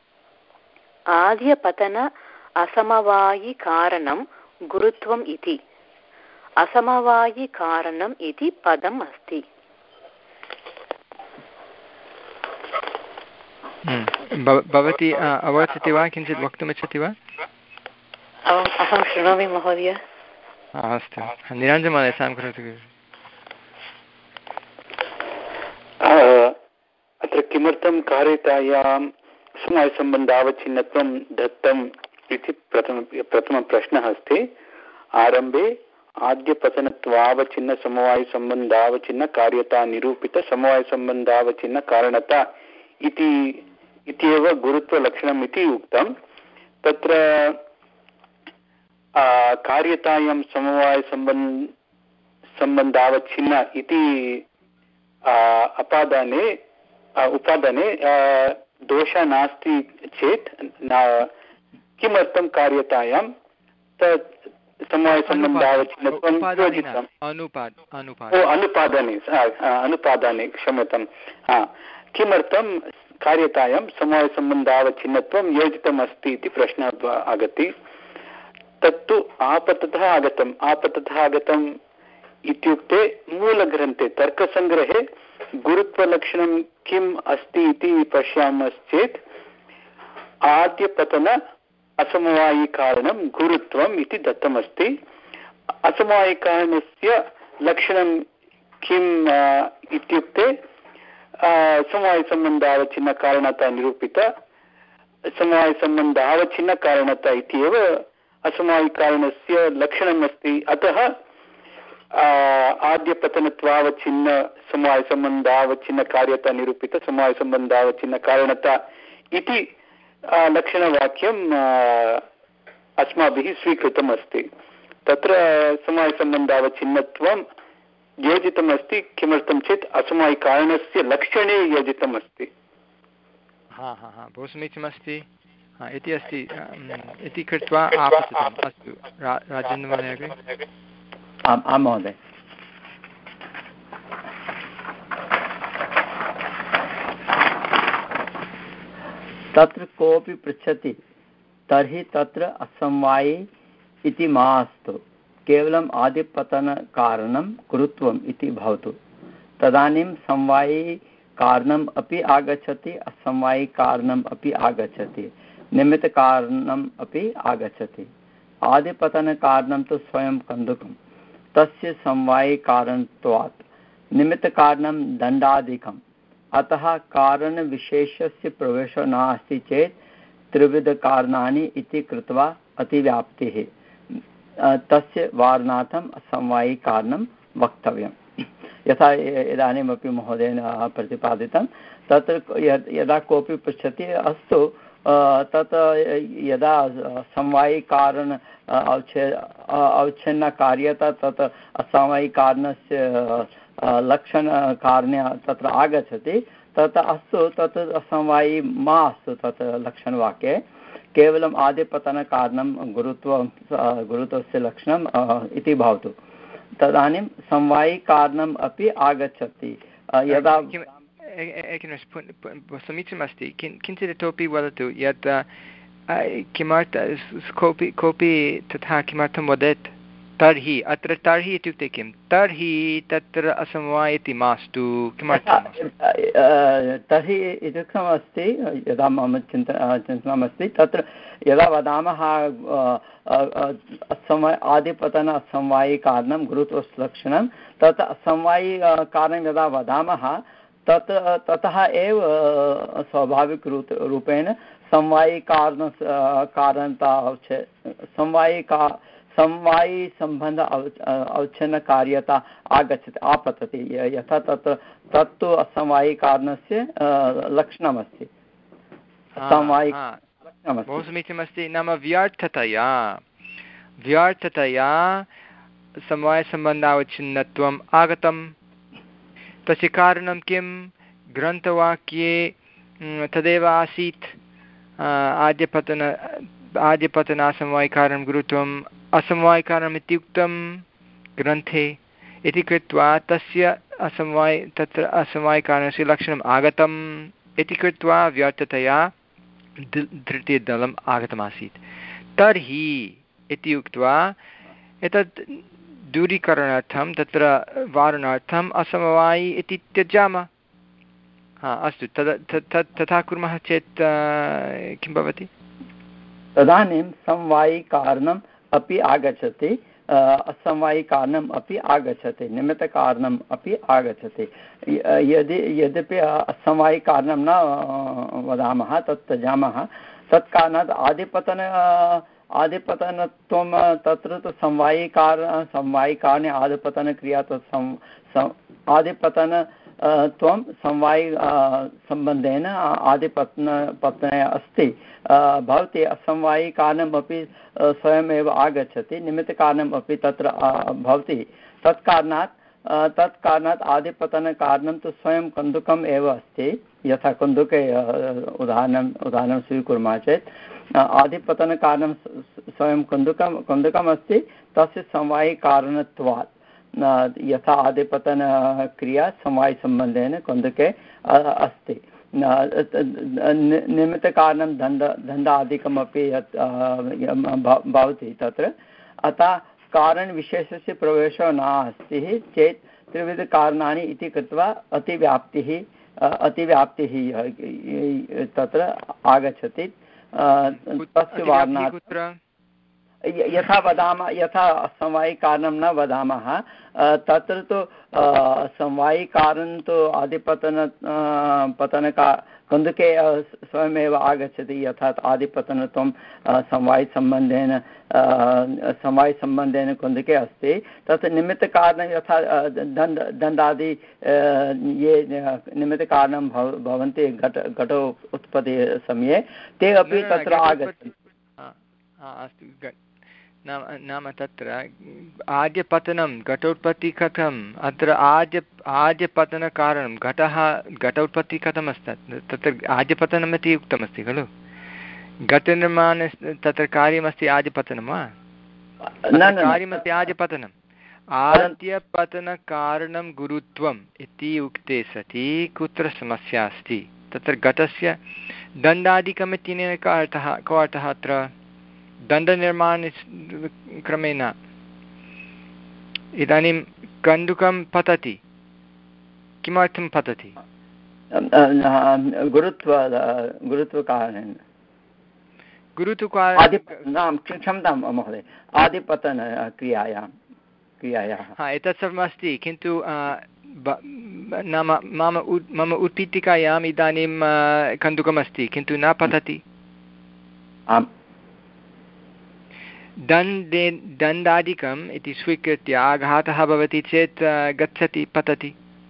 आद्यपतन असमवायिकारणं गुरुत्वम् इति। असमवायिकारणम् इति पदम् अस्ति। भवती अवगच्छति वा? किञ्चित् वक्तुमिच्छति वा? अहं शृणोमि महोदय। अस्तु, निरञ्जनमहोदय सां करोतु। अत्र किमर्थं कार्यतायां समवायसम्बन्धावच्छिन्नत्वं दत्तम् इति प्रथम प्रथमप्रश्नः अस्ति। आरम्भे आद्यपतनत्वावच्छिन्नसमवायसम्बन्धावच्छिन्न कार्यता निरूपित समवायसम्बन्धावच्छिन्न कारणता इति इत्येव गुरुत्वलक्षणम् इति उक्तं। तत्र कार्यतायां समवायसम्बन्ध सम्बन्धावच्छिन्न इति अपादाने उपादाने दोषः नास्ति चेत् किमर्थं कार्यतायां तत् समवायसम्बन्धावच्छिन्नत्वं योजितम्? अनुपादने अनुपादाने क्षम्यतां। किमर्थं कार्यतायां समवायसम्बन्धावच्छिन्नत्वं योजितम् अस्ति इति प्रश्नः आगति। तत्तु आपततः आगतम्। आपततः आगतम् इत्युक्ते मूलग्रन्थे तर्कसङ्ग्रहे गुरुत्वलक्षणं किम् अस्ति इति पश्यामश्चेत् आद्यपतन असमवायिकारणं गुरुत्वम् इति दत्तमस्ति। असमवायिकारणस्य लक्षणं किम् इत्युक्ते समवायसम्बन्धावच्छिन्नकारणता निरूपित समवायसम्बन्धावच्छिन्नकारणता इत्येव असमवायिकारणस्य लक्षणम् अस्ति। अतः आद्यपतनत्वावच्छिन्न समवायसम्बन्धावच्छिन्नकार्यता निरूपित समवायसम्बन्धावच्छिन्नकारणता इति लक्षणवाक्यं अस्माभिः स्वीकृतम् अस्ति। तत्र समवायसम्बन्धावच्छिन्नत्वं योजितमस्ति। किमर्थं चेत् असमवायिकारणस्य लक्षणे योजितम् अस्ति। हा हा हा बहु समीचीनमस्ति इति अस्ति इति कृत्वा आपतितम्। अस्तु राजेन्द्रमहोदय। आम् आं महोदय। तत्र कोऽपि पृच्छति तर्हि तत्र असमवायी इति मास्तु, केवलम् आदिपतनकारणं गुरुत्वम् इति भवतु। तदानीं समवायी कारणम् अपि आगच्छति, असमवायी कारणम् अपि आगच्छति, निमित्तकारणम् अपि आगच्छति। आदिपतनकारणं तु स्वयं कन्दुकं, तस्य समवायिकारणत्वात्। निमित्तकारणं दण्डादिकम्, अतः कारणविशेषस्य प्रवेशो नास्ति चेत् त्रिविधकारणानि इति कृत्वा अतिव्याप्तिः, तस्य वारणार्थम् असमवायिकारणं वक्तव्यम्। यथा इदानीमपि महोदयेन प्रतिपादितं, तत्र यदा कोऽपि पृच्छति अस्तु तत् यदा समवायिकारण अवच्छे अवच्छिन्नकार्यता तत् असमवायिकारणस्य लक्षणकारणे तत्र आगच्छति, तत् अस्तु तत् असमवायी मा अस्तु तत् लक्षणवाक्ये, केवलम् आदिपतनकारणं गुरुत्व गुरुत्वस्य लक्षणम् इति भवतु। तदानीं समवायिकारणम् अपि आगच्छति। यदा एकनिमिषं समीचीनमस्ति, किञ्चित् इतोपि वदतु यत् किमर्थं कोऽपि कोऽपि तथा किमर्थं वदेत् तर्हि। अत्र तर्हि इत्युक्ते किं? तर्हि तत्र असमवायि इति मास्तु, किमर्थं? तर्हि इत्युक्तमस्ति, यदा मम चिन्त चिन्तनमस्ति तत्र यदा वदामः असमवाय आदिपतन असमवायिकारणं गुरुत्वलक्षणं, तत् असमवायिकारणं यदा वदामः तत् ततः एव स्वाभाविकरूपेण समवायिकारण कारणता समवायिका समवायिसम्बन्ध अवच्छिन्नकार्यता आगच्छति, आपतति। यथा तत्र तत्तु असमवायिकारणस्य लक्षणमस्ति। बहु समीचीनमस्ति। नाम व्यर्थतया व्यर्थतया समवायसम्बन्धावच्छिन्नत्वम् आगतं। तस्य कारणं किं? ग्रन्थवाक्ये तदेव आसीत्, आद्यपतन आद्यपतनासमवायिकारणं गुरुत्वम् असमवायिकारणम् इत्युक्तं ग्रन्थे इति कृत्वा तस्य असमवायि तत्र असमवायिकारणस्य लक्षणम् आगतम् इति कृत्वा व्यर्थतया तृतीयदलम् आगतमासीत्। तर्हि इति उक्त्वा एतत् दूरीकरणार्थं तत्र वारणार्थम् असमवायि इति त्यजामः। हा अस्तु, तद् तथा कुर्मः चेत् किं भवति? तदानीं समवायिकारणम् अपि आगच्छति, असमवायिकारणम् अपि आगच्छति, निमित्तकारणम् अपि आगच्छति। यदि यद्यपि असमवायिकारणं न वदामः तत् त्यजामः, तत्कारणात् आदिपतन आदिपतनत्वं तत्र तु समवायिकार समवायिकारणे आदिपतनक्रिया तत् सं आदिपतन त्वं समवायि सम्बन्धेन आदिपतन पतने अस्ति भवति। असमवायिकारणमपि स्वयमेव आगच्छति, निमित्तकारणम् अपि तत्र भवति। तत्कारणात् तत्कारणात् आदिपतनकारणं तु स्वयं कन्दुकम् एव अस्ति। यथा कन्दुके उदाहरणम् उदाहरणं स्वीकुर्मः चेत् आदिपतनकारणं स्वयं कन्दुकं कन्दुकम् अस्ति, तस्य समवायिकारणत्वात् यथा आदिपतनक्रिया समवायिसम्बन्धेन कन्दुके अस्ति। निमित्तकारणं दण्ड दण्डादिकमपि भवति तत्र। अतः कारणविशेषस्य प्रवेशो नास्ति चेत् त्रिविधकारणानि इति कृत्वा अतिव्याप्तिः अतिव्याप्तिः तत्र आगच्छति। तस्य वारणात् यथा वदामः यथा समवायिकारणं न वदामः तत्र तु समवायिकारणं तु आदिपतन पतनका कन्दुके स्वयमेव आगच्छति यथा आदिपतनत्वं समवायसम्बन्धेन समवायसम्बन्धेन कन्दुके अस्ति तत् निमित्तकारणं यथा दण्ड दण्डादि ये निमित्तकारणं भव भवन्ति घट घटो उत्पत्ति समये ते अपि तत्र आगच्छन्ति। अस्तु नाम नाम तत्र आद्यपतनं घटोत्पत्तिः कथम् अत्र आद्य आद्यपतनकारणं घटः घटोत्पत्तिः कथम् अस्ति तत्र आद्यपतनम् इति उक्तमस्ति खलु घटनिर्माणे तत्र कार्यमस्ति आद्यपतनं वा कार्यमस्ति आद्यपतनम् आद्यपतनकारणं गुरुत्वम् इति उक्ते सति कुत्र समस्या अस्ति तत्र घटस्य दण्डादिकम् इत्यनेन कः अर्थः को अर्थः अत्र दण्डनिर्माण क्रमेण इदानीं कन्दुकं पतति किमर्थं पतति गुरुत्व गुरुत्वकारणेन गुरुत्वकारणं क्षम्यतां महोदय आदिपतन क्रियायां क्रियायाः हा एतत् सर्वम् अस्ति किन्तु नाम मम मम उत्पीठिकायाम् इदानीं कन्दुकमस्ति किन्तु न पतति आम् दण्डे दण्डादिकम् इति स्वीकृत्य आघातः भवति चेत् गच्छति पतति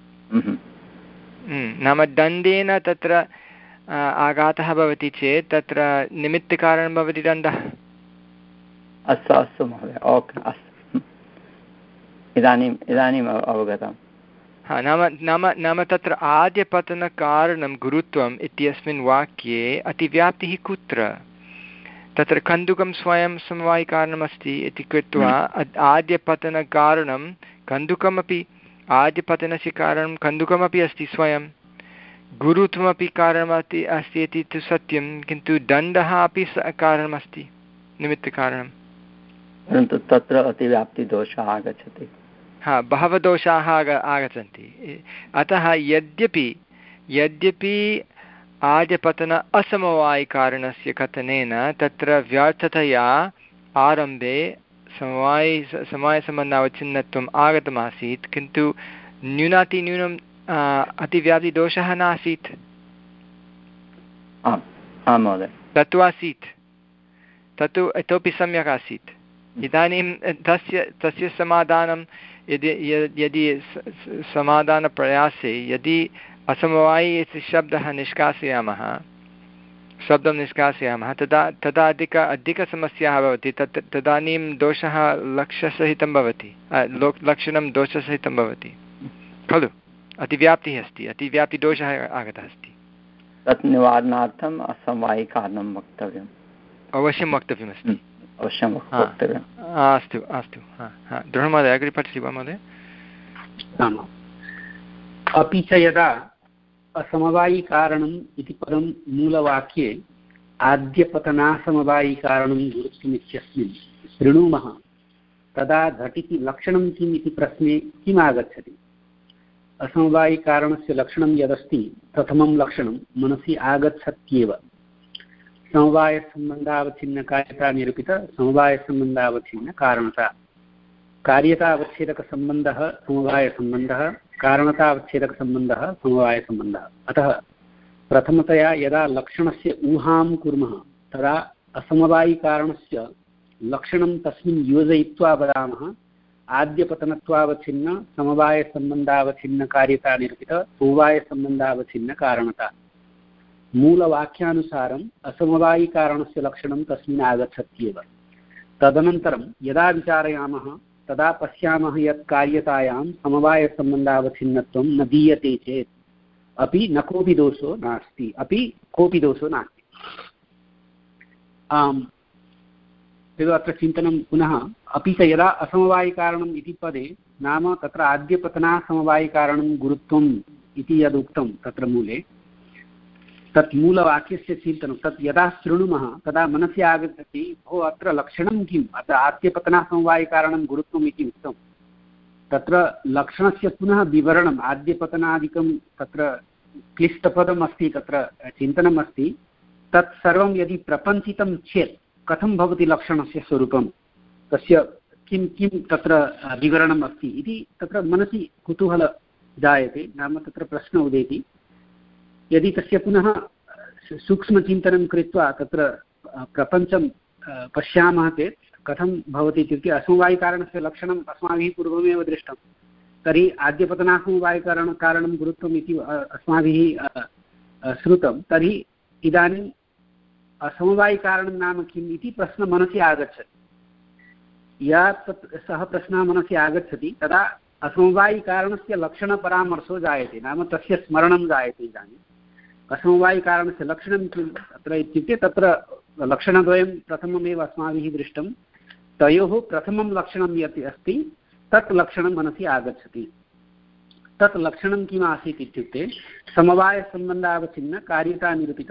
नाम दण्डेन तत्र आघातः भवति चेत् तत्र निमित्तकारणं भवति दण्डः। अस्तु अस्तु महोदय ओके अस्तु इदानीम् इदानीम् अवगतम्। हा नाम नाम नाम तत्र आद्यपतनकारणं गुरुत्वम् इत्यस्मिन् वाक्ये अतिव्याप्तिः कुत्र तत्र कन्दुकं स्वयं समवायिकारणमस्ति इति कृत्वा आद्यपतनकारणं कन्दुकमपि आद्यपतनस्य कारणं कन्दुकमपि अस्ति स्वयं गुरुत्वमपि कारणमस्ति अस्ति इति तु सत्यं किन्तु दण्डः अपि कारणमस्ति निमित्तकारणं परन्तु तत्र अतिव्याप्तिदोषः आगच्छति। हा बहवः दोषाः आग आगच्छन्ति अतः यद्यपि यद्यपि आद्यपतन असमवायिकारणस्य कथनेन तत्र व्यर्थतया आरम्भे समवायि समवायसम्बन्धावच्छिन्नत्वम् आगतमासीत् किन्तु न्यूनातिन्यूनम् अतिव्याप्तिदोषः नासीत् तत्तु आसीत् तत्तु इतोपि सम्यक् आसीत्। इदानीं तस्य तस्य समाधानं यदि यदि समाधानप्रयासे यदि असमवायि इति शब्दः निष्कासयामः शब्दं निष्कासयामः तदा तदा अधिक अधिकसमस्याः भवति तत् तदानीं दोषः लक्ष्यसहितं भवति लक्षणं दोषसहितं भवति खलु अतिव्याप्तिः अस्ति अतिव्याप्तिदोषः आगतः अस्ति तत् निवारणार्थम् असमवायिकारणं वक्तव्यम् अवश्यं वक्तव्यमस्ति अवश्यं वक्तव्यम् अस्तु अस्तु हा हा दृढमहोदय अग्रे पठति वा महोदय। अपि च यदा असमवायिकारणम् इति पदं मूलवाक्ये आद्यपतनासमवायिकारणं गुरुत्वमित्यस्मिन् शृणुमः तदा घटिति लक्षणं किम् इति प्रश्ने किम् आगच्छति। असमवायिकारणस्य लक्षणं यदस्ति प्रथमं लक्षणं मनसि आगच्छत्येव समवायसम्बन्धावच्छिन्नकार्यता निरूपित समवायसम्बन्धावच्छिन्नकारणता कार्यतावच्छेदकसम्बन्धः समवायसम्बन्धः कारणतावच्छेदकसम्बन्धः समवायसम्बन्धः। अतः प्रथमतया यदा लक्षणस्य ऊहां कुर्मः तदा असमवायिकारणस्य लक्षणं तस्मिन् योजयित्वा वदामः आद्यपतनत्वावच्छिन्न समवायसम्बन्धावच्छिन्नकार्यता निरूपित समवायसम्बन्धावच्छिन्नकारणता। मूलवाक्यानुसारम् असमवायिकारणस्य लक्षणं तस्मिन् आगच्छत्येव। तदनन्तरं यदा विचारयामः तदा पश्यामः यत् कार्यतायां समवायसम्बन्धावच्छिन्नत्वं न दीयते चेत् अपि न कोऽपि दोषो नास्ति अपि कोऽपि दोषो नास्ति। आम् तद् अत्र चिन्तनं पुनः अपि च यदा असमवायिकारणम् इति पदे नाम तत्र आद्यपतनासमवायिकारणं गुरुत्वम् इति यदुक्तं तत्र मूले तत् मूलवाक्यस्य चिन्तनं तत् यदा शृणुमः तदा मनसि आगच्छति भो अत्र लक्षणं किम् अत्र आद्यपतनासमवायिकारणं गुरुत्वम् इति उक्तं तत्र लक्षणस्य पुनः विवरणम् आद्यपतनादिकं तत्र क्लिष्टपदम् अस्ति तत्र चिन्तनम् अस्ति तत् सर्वं यदि प्रपञ्चितं चेत् कथं भवति लक्षणस्य स्वरूपं तस्य किं किं तत्र विवरणम् अस्ति इति तत्र मनसि कुतूहल जायते नाम तत्र प्रश्न उदेति यदि तस्य पुनः सूक्ष्मचिन्तनं कृत्वा तत्र प्रपञ्चं पश्यामः चेत् कथं भवति इत्युक्ते असमवायिकारणस्य लक्षणम् अस्माभिः पूर्वमेव दृष्टं। तर्हि आद्यपतनासमवायिकारण कारणं गुरुत्वम् इति अस्माभिः श्रुतं। तर्हि इदानीम् असमवायिकारणं नाम किम् इति प्रश्नः मनसि आगच्छति। यदा तत् सः प्रश्नः मनसि आगच्छति तदा असमवायिकारणस्य लक्षणपरामर्शो जायते, नाम तस्य स्मरणं जायते। इदानीम् असमवायिकारणस्य लक्षणं किम् अत्र इत्युक्ते तत्र लक्षणद्वयं प्रथममेव अस्माभिः दृष्टं। तयोः प्रथमं लक्षणं यत् अस्ति तत् लक्षणं मनसि आगच्छति। तत् लक्षणं किम् आसीत् इत्युक्ते समवायसम्बन्धावच्छिन्न कार्यतानिरूपित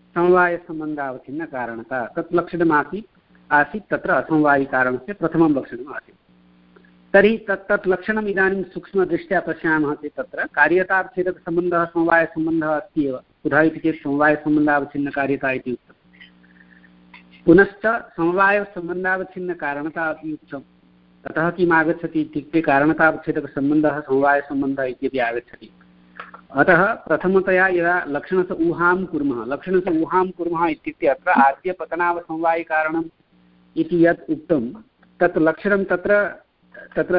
समवायसम्बन्धावच्छिन्नकारणता। तत् लक्षणमासीत् आसीत् तत्र असमवायिकारणस्य प्रथमं लक्षणम् आसीत्। तर्हि तत् तत् लक्षणम् इदानीं सूक्ष्मदृष्ट्या पश्यामः चेत् तत्र कार्यताच्छेदकसम्बन्धः समवायसम्बन्धः अस्ति एव। कुतः इति चेत् समवायसम्बन्धावच्छिन्नकार्यता इति उक्तम्। पुनश्च समवायसम्बन्धावच्छिन्नकारणता अपि उक्तं। ततः किम् आगच्छति इत्युक्ते कारणतावच्छेदकसम्बन्धः समवायसम्बन्धः इत्यपि आगच्छति। अतः प्रथमतया यदा लक्षणस्य ऊहां कुर्मः लक्षणस्य ऊहां कुर्मः इत्युक्ते अत्र आद्यपतनावसमवायिकारणम् इति यत् उक्तं तत् लक्षणं तत्र तत्र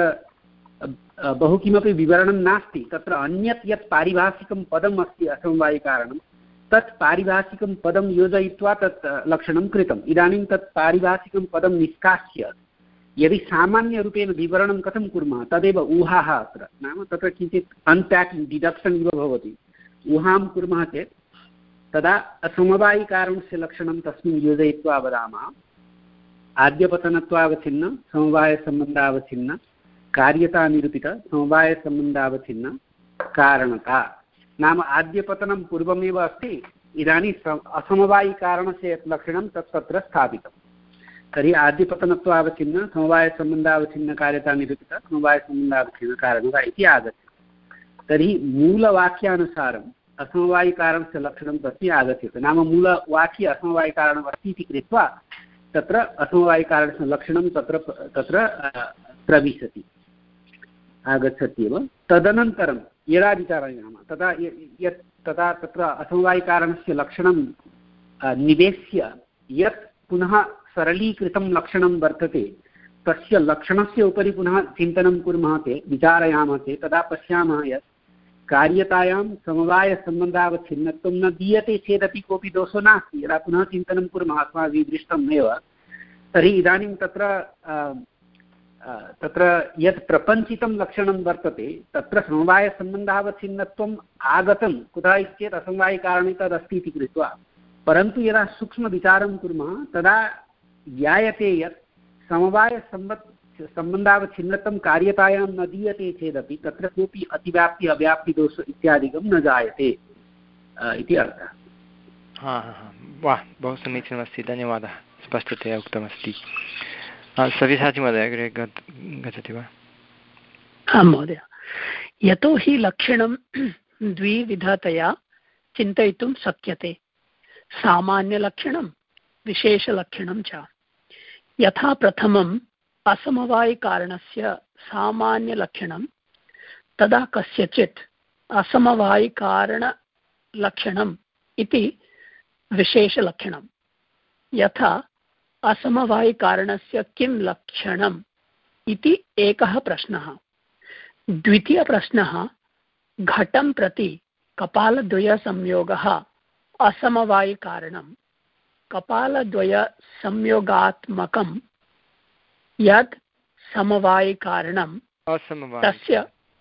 बहु किमपि विवरणं नास्ति। तत्र अन्यत् यत् पारिभाषिकं पदम् अस्ति असमवायिकारणं तत् पारिभाषिकं पदं योजयित्वा तत् लक्षणं कृतम्। इदानीं तत् पारिभाषिकं पदं निष्कास्य यदि सामान्यरूपेण विवरणं कथं कुर्मः तदेव ऊहाः अत्र, नाम तत्र किञ्चित् अन्प्याकिङ्ग् डिडक्शन् इव भवति। ऊहां कुर्मः चेत् तदा असमवायिकारणस्य लक्षणं तस्मिन् योजयित्वा वदामः आद्यपतनत्वावच्छिन्न समवायसम्बन्धावच्छिन्न कार्यतानिरूपित समवायसम्बन्धावच्छिन्न कारणता। नाम आद्यपतनं पूर्वमेव अस्ति, इदानीं असमवायिकारणस्य यत् लक्षणं तत् तत्र स्थापितं। तर्हि आद्यपतनत्वावच्छिन्न समवायसम्बन्धावच्छिन्न कार्यतानिरूपित समवायसम्बन्धावच्छिन्न कारणता इति आगच्छति। तर्हि मूलवाक्यानुसारम् असमवायिकारणस्य लक्षणं तस्मिन् आगच्छति। नाम मूलवाक्ये असमवायिकारणम् अस्ति इति कृत्वा तत्र असमवायिकारणस्य लक्षणं तत्र तत्र प्रविशति आगच्छत्येव। तदनन्तरं यदा विचारयामः तदा यत् तदा तत्र असमवायिकारणस्य लक्षणं निवेश्य यत् पुनः सरलीकृतं लक्षणं वर्तते तस्य लक्षणस्य उपरि पुनः चिन्तनं कुर्मः चेत् विचारयामः चेत् तदा पश्यामः यत् कार्यतायां समवायसम्बन्धावच्छिन्नत्वं न दीयते चेदपि कोऽपि दोषो नास्ति। यदा पुनः चिन्तनं कुर्मः अस्माभिः दृष्टम् एव, तर्हि इदानीं तत्र तत्र यत् प्रपञ्चितं लक्षणं वर्तते तत्र समवायसम्बन्धावच्छिन्नत्वम् आगतं। कुतः इति चेत् असमवायिकारणे तदस्ति इति कृत्वा, परन्तु यदा सूक्ष्मविचारं कुर्मः तदा ज्ञायते यत् समवायसम्बन्ध सम्बन्धावच्छिन्नत्वं कार्यतायां न दीयते चेदपि तत्र कोऽपि अतिव्याप्ति अव्याप्तिदोष इत्यादिकं न जायते इति अर्थः। हा हा वाह, बहु समीचीनमस्ति, धन्यवादः, स्पष्टतया उक्तमस्ति। सव्यसाची महोदय अग्रे गच्छति वा? आं महोदय, यतोहि लक्षणं द्विविधतया चिन्तयितुं शक्यते, सामान्यलक्षणं विशेषलक्षणं च। यथा प्रथमम् असमवायिकारणस्य सामान्यलक्षणं तदा कस्यचित् असमवायिकारणलक्षणम् इति विशेषलक्षणं। यथा असमवायिकारणस्य किं लक्षणम् इति एकः प्रश्नः। द्वितीयप्रश्नः, घटं प्रति कपालद्वयसंयोगः असमवायिकारणं, कपालद्वयसंयोगात्मकं यद् समवायिकारणं तस्य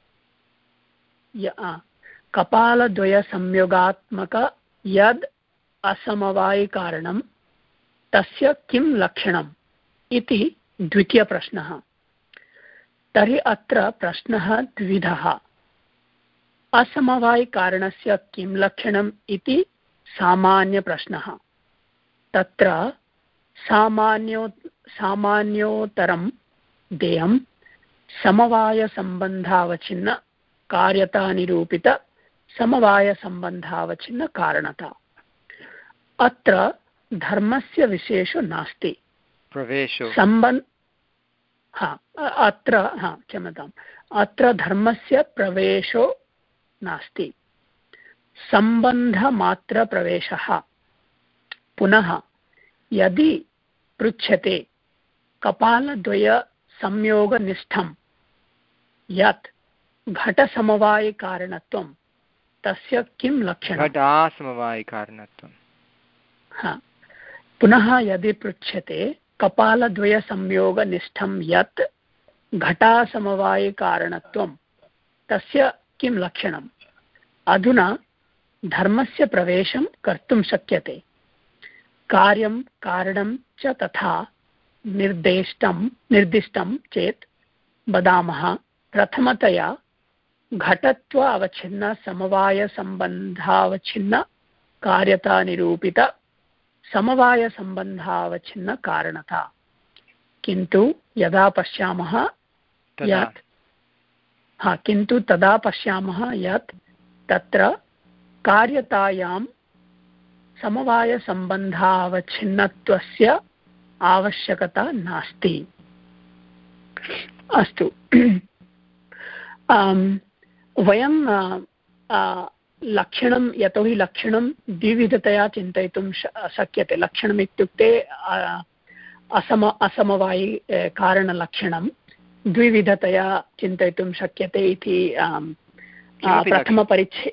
कपालद्वयसंयोगात्मक यद् असमवायिकारणं तस्य किं लक्षणम् इति द्वितीयप्रश्नः। तर्हि अत्र प्रश्नः द्विधः। असमवायिकारणस्य किं लक्षणम् इति सामान्यप्रश्नः। तत्र सामान्यो सामान्योत्तरं देयं समवायसम्बन्धावच्छिन्न कार्यतानिरूपित समवायसम्बन्धावच्छिन्न कारणता। अत्र धर्मस्य विशेषो नास्ति, प्रवेशो सम्बन्ध हा अत्र हा क्षम्यताम् अत्र धर्मस्य प्रवेशो नास्ति। सम्बन्धमात्रप्रवेशः। पुनः यदि पृच्छ्यते कपालद्वयसंयोगनिष्ठं यत् घटसमवायिकारणत्वं तस्य किं लक्षणं? घटासमवायिकारणत्वं। हा, पुनः यदि पृच्छ्यते कपालद्वयसंयोगनिष्ठं यत् घटासमवायिकारणत्वं तस्य किं लक्षणम्? अधुना धर्मस्य प्रवेशं कर्तुं शक्यते। कार्यं कारणं च तथा निर्दिष्टं निर्दिष्टं चेत् वदामः प्रथमतया घटत्व अवच्छिन्न समवायसम्बन्धावच्छिन्न कार्यता निरूपित समवायसम्बन्धावच्छिन्न कारणता। किन्तु यदा पश्यामः यत् हा किन्तु तदा पश्यामः यत् तत्र कार्यतायां समवायसम्बन्धावच्छिन्नत्वस्य आवश्यकता नास्ति। अस्तु, वयं लक्षणं यतोहि लक्षणं द्विविधतया चिन्तयितुं शक्यते। लक्षणम् इत्युक्ते असम असमवायि कारणलक्षणं द्विविधतया चिन्तयितुं शक्यते इति प्रथमपरिच्छे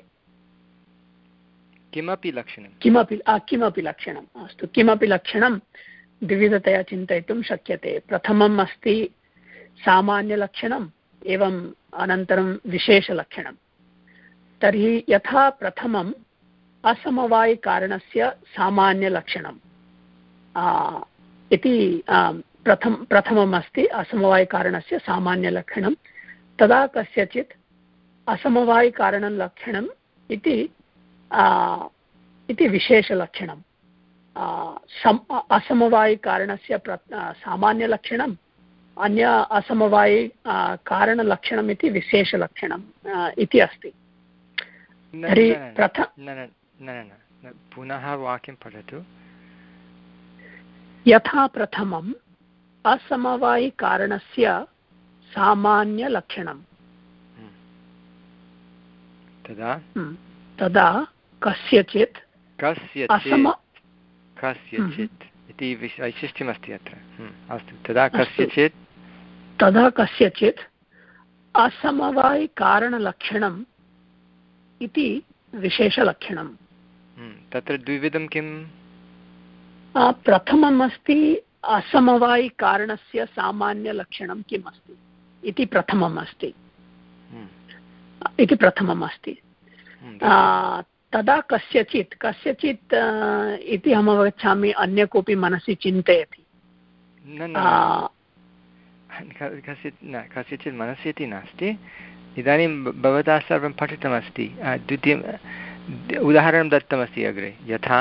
किमपि लक्षणं किमपि किमपि लक्षणम् अस्तु किमपि लक्षणं द्विविधतया चिन्तयितुं शक्यते। प्रथमम् अस्ति सामान्यलक्षणम् एवम् अनन्तरं विशेषलक्षणं। तर्हि यथा प्रथमम् असमवायिकारणस्य सामान्यलक्षणम् इति प्रथम प्रथमम् अस्ति असमवायिकारणस्य सामान्यलक्षणं। तदा कस्यचित् असमवायिकारणलक्षणम् इति इति विशेषलक्षणं। असमवायिकारणस्य प्र सामान्यलक्षणम् अन्य असमवायि कारणलक्षणम् इति विशेषलक्षणम् इति अस्ति। तर्हि प्रथम पुनः वाक्यं पठतु। यथा प्रथमम् असमवायिकारणस्य सामान्यलक्षणं तदा तदा कस्यचित् कस्यचित् कस्यचित् इति वैशिष्ट्यमस्ति अत्र। अस्तु, तदा कस्यचित् तदा कस्यचित् असमवायिकारणलक्षणम् इति विशेषलक्षणं। तत्र द्विविधं किम्? प्रथमम् अस्ति असमवायिकारणस्य सामान्यलक्षणं किम् अस्ति इति प्रथमम् अस्ति इति प्रथमम् अस्ति। तदा कस्यचित् कस्यचित् इति अहम् अवगच्छामि अन्य कोऽपि मनसि चिन्तयति। कस्यचित् मनसि इति नास्ति। इदानीं भवता सर्वं पठितमस्ति। द्वितीयम् उदाहरणं दत्तमस्ति अग्रे। यथा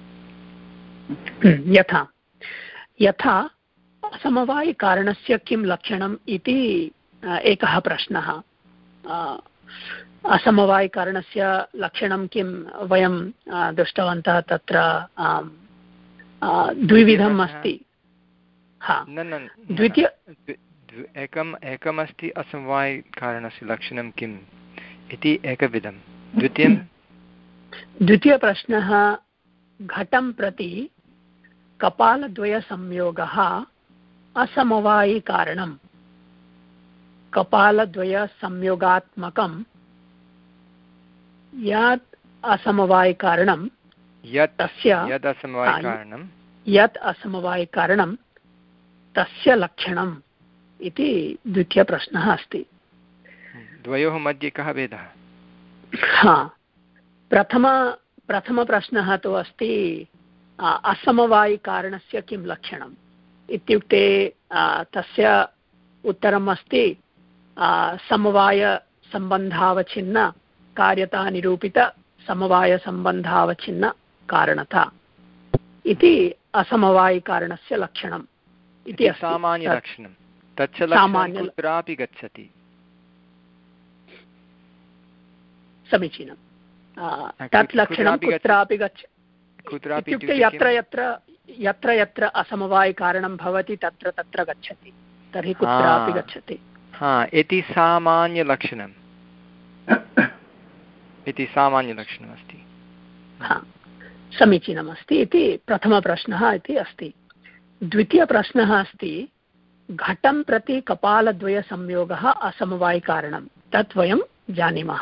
यथा यथा असमवायिकारणस्य किं लक्षणम् इति एकः प्रश्नः। असमवायिकारणस्य लक्षणं किं वयं दृष्टवन्तः। तत्र द्विविधम् अस्ति। हा, द्वितीय एकम् एकमस्ति असमवायिकारणस्य लक्षणं किम् इति एकविधं। द्वितीयं द्वितीयप्रश्नः घटं प्रति कपालद्वयसंयोगः असमवायिकारणं कपालद्वयसंयोगात्मकं यत् असमवायिकारणं यत् तस्य यत् असमवायिकारणं यत् असमवायिकारणं तस्य लक्षणम् इति द्वितीयप्रश्नः अस्ति। द्वयोः मध्ये कः भेदः? हा, प्रथम प्रथमप्रश्नः तु अस्ति असमवायिकारणस्य किं लक्षणम् इत्युक्ते तस्य उत्तरम् अस्ति समवायसम्बन्धावच्छिन्न कार्यता निरूपित समवायसम्बन्धावच्छिन्न कारणता इति असमवायिकारणस्य लक्षणम् इति सामान्यलक्षणं। तच्च लक्षणं कुत्रापि गच्छति। समीचीनं। तत् लक्षणं कुत्रापि गच्छति इत्युक्ते यत्र यत्र यत्र यत्र असमवायिकारणं भवति तत्र तत्र गच्छति। तर्हि कुत्रापि गच्छति। हा, इति सामान्यलक्षणं। इति सामान्यलक्षणमस्ति। हा, समीचीनमस्ति इति प्रथमप्रश्नः इति अस्ति। द्वितीयप्रश्नः अस्ति घटं प्रति कपालद्वयसंयोगः असमवायिकारणं, तत् वयं जानीमः।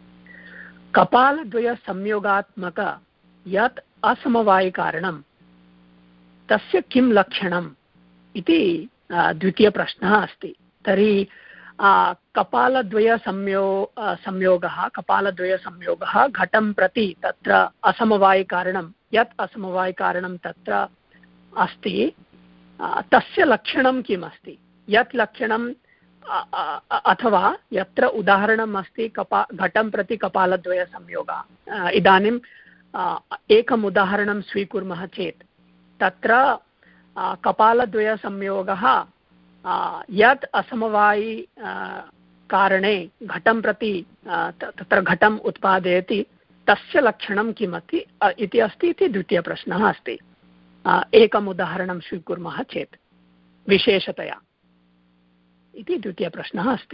कपालद्वयसंयोगात्मक यत् असमवायिकारणं तस्य किं लक्षणम् इति द्वितीयप्रश्नः अस्ति। तर्हि कपालद्वयसंयो संयोगः कपालद्वयसंयोगः घटं प्रति तत्र असमवायिकारणं यत् असमवायिकारणं तत्र अस्ति तस्य लक्षणं किम् अस्ति, यत् लक्षणं अथवा यत्र उदाहरणम् अस्ति कपा घटं प्रति कपालद्वयसंयोगः। इदानीम् एकम् उदाहरणं स्वीकुर्मः चेत् तत्र कपालद्वयसंयोगः यत् असमवायि कारणे घटं प्रति तत्र घटम् उत्पादयति तस्य लक्षणं किमस्ति इति अस्ति इति द्वितीयप्रश्नः अस्ति। एकम् उदाहरणं स्वीकुर्मः चेत् विशेषतया इति द्वितीयप्रश्नः अस्ति।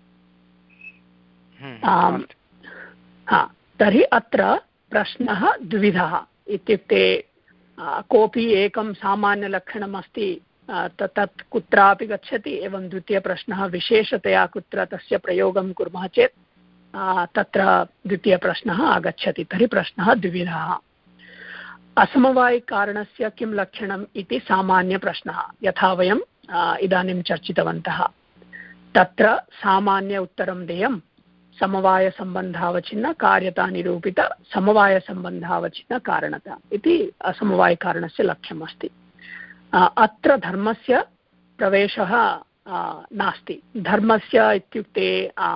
हा, तर्हि अत्र प्रश्नः द्विविधः इत्युक्ते कोऽपि एकं सामान्यलक्षणम् अस्ति तत् कुत्रापि गच्छति, एवं द्वितीयप्रश्नः विशेषतया कुत्र तस्य प्रयोगं कुर्मः चेत् तत्र द्वितीयप्रश्नः आगच्छति। तर्हि प्रश्नः द्विविधः। असमवायिकारणस्य किं लक्षणम् इति सामान्यप्रश्नः, यथा वयम् इदानीं चर्चितवन्तः। तत्र सामान्य उत्तरं देयं समवायसम्बन्धावच्छिन्न कार्यता निरूपित समवायसम्बन्धावच्छिन्न कारणता इति असमवायिकारणस्य लक्ष्यम् अस्ति। अत्र धर्मस्य प्रवेशः नास्ति। धर्मस्य इत्युक्ते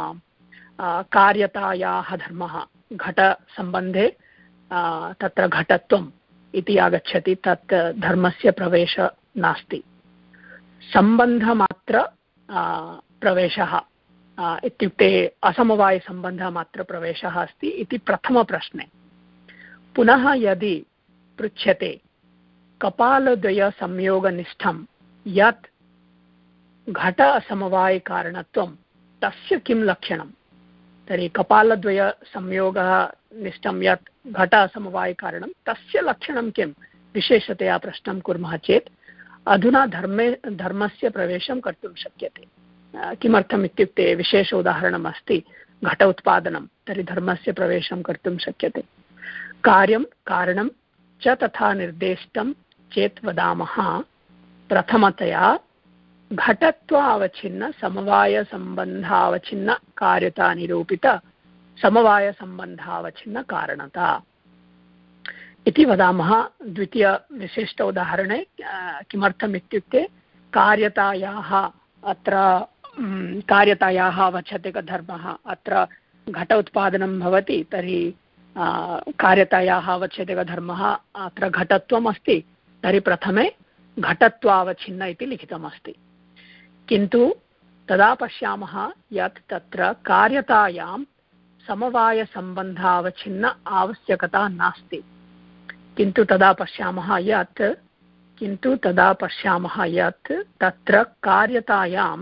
कार्यतायाः धर्मः घटसम्बन्धे तत्र घटत्वम् इति आगच्छति, तत् धर्मस्य प्रवेशः नास्ति। सम्बन्धमात्र प्रवेशः इत्युक्ते असमवायसम्बन्धमात्र प्रवेशः अस्ति इति प्रथमप्रश्ने। पुनः यदि पृच्छ्यते कपालद्वयसंयोगनिष्ठं यत् घट असमवायिकारणत्वं तस्य किं लक्षणं, तर्हि कपालद्वयसंयोगः निष्ठं यत् घट असमवायिकारणं तस्य लक्षणं किं विशेषतया प्रश्नं कुर्मः चेत् अधुना धर्मे धर्मस्य प्रवेशं कर्तुं शक्यते। किमर्थम् इत्युक्ते विशेष उदाहरणम् अस्ति घट उत्पादनं, तर्हि धर्मस्य प्रवेशं कर्तुं शक्यते। कार्यं कारणं च तथा निर्दिष्टं चेत् वदामः प्रथमतया घटत्वावच्छिन्न समवायसम्बन्धावच्छिन्न कार्यता निरूपित समवायसम्बन्धावच्छिन्न कारणता इति वदामः। द्वितीयविशिष्ट उदाहरणे किमर्थम् इत्युक्ते कार्यतायाः अत्र कार्यतायाः अवच्छेदकधर्मः, अत्र घट उत्पादनं भवति तर्हि कार्यतायाः अवच्छेदकधर्मः अत्र घटत्वम् अस्ति, तर्हि प्रथमे घटत्वावच्छिन्न इति लिखितमस्ति। किन्तु तदा पश्यामः यत् तत्र कार्यतायां समवायसम्बन्धावच्छिन्न आवश्यकता नास्ति। किन्तु तदा पश्यामः यत् किन्तु तदा पश्यामः यत् तत्र कार्यतायां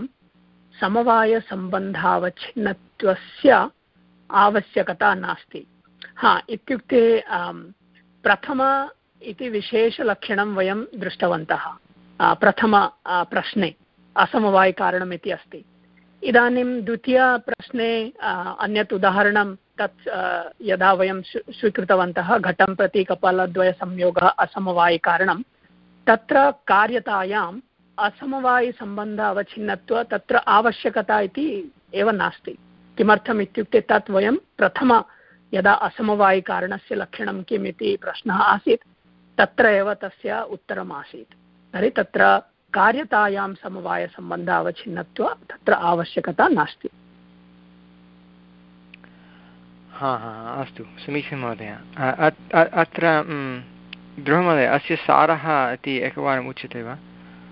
समवायसम्बन्धावच्छिन्नत्वस्य आवश्यकता नास्ति। हा, इत्युक्ते प्रथम इति विशेषलक्षणं वयं दृष्टवन्तः प्रथम प्रश्ने असमवायिकारणम् इति अस्ति। इदानीं द्वितीयप्रश्ने अन्यत् उदाहरणं तत् यदा वयं स्वीकृतवन्तः घटं प्रति कपालद्वयसंयोगः असमवायिकारणं, तत्र कार्यतायाम् असमवायिसम्बन्ध अवच्छिन्नत्व तत्र आवश्यकता इति एव नास्ति। किमर्थम् इत्युक्ते तत् वयं प्रथम यदा असमवायिकारणस्य लक्षणं किम् इति प्रश्नः आसीत् तत्र एव तस्य उत्तरम् आसीत्। तर्हि तत्र कार्यतायां समवायसम्बन्ध अवच्छिन्नत्व तत्र आवश्यकता नास्ति। हा हा अस्तु, समीचीनं महोदय। अत्र ध्रुवमहोदय, अस्य सारः इति एकवारम् उच्यते वा?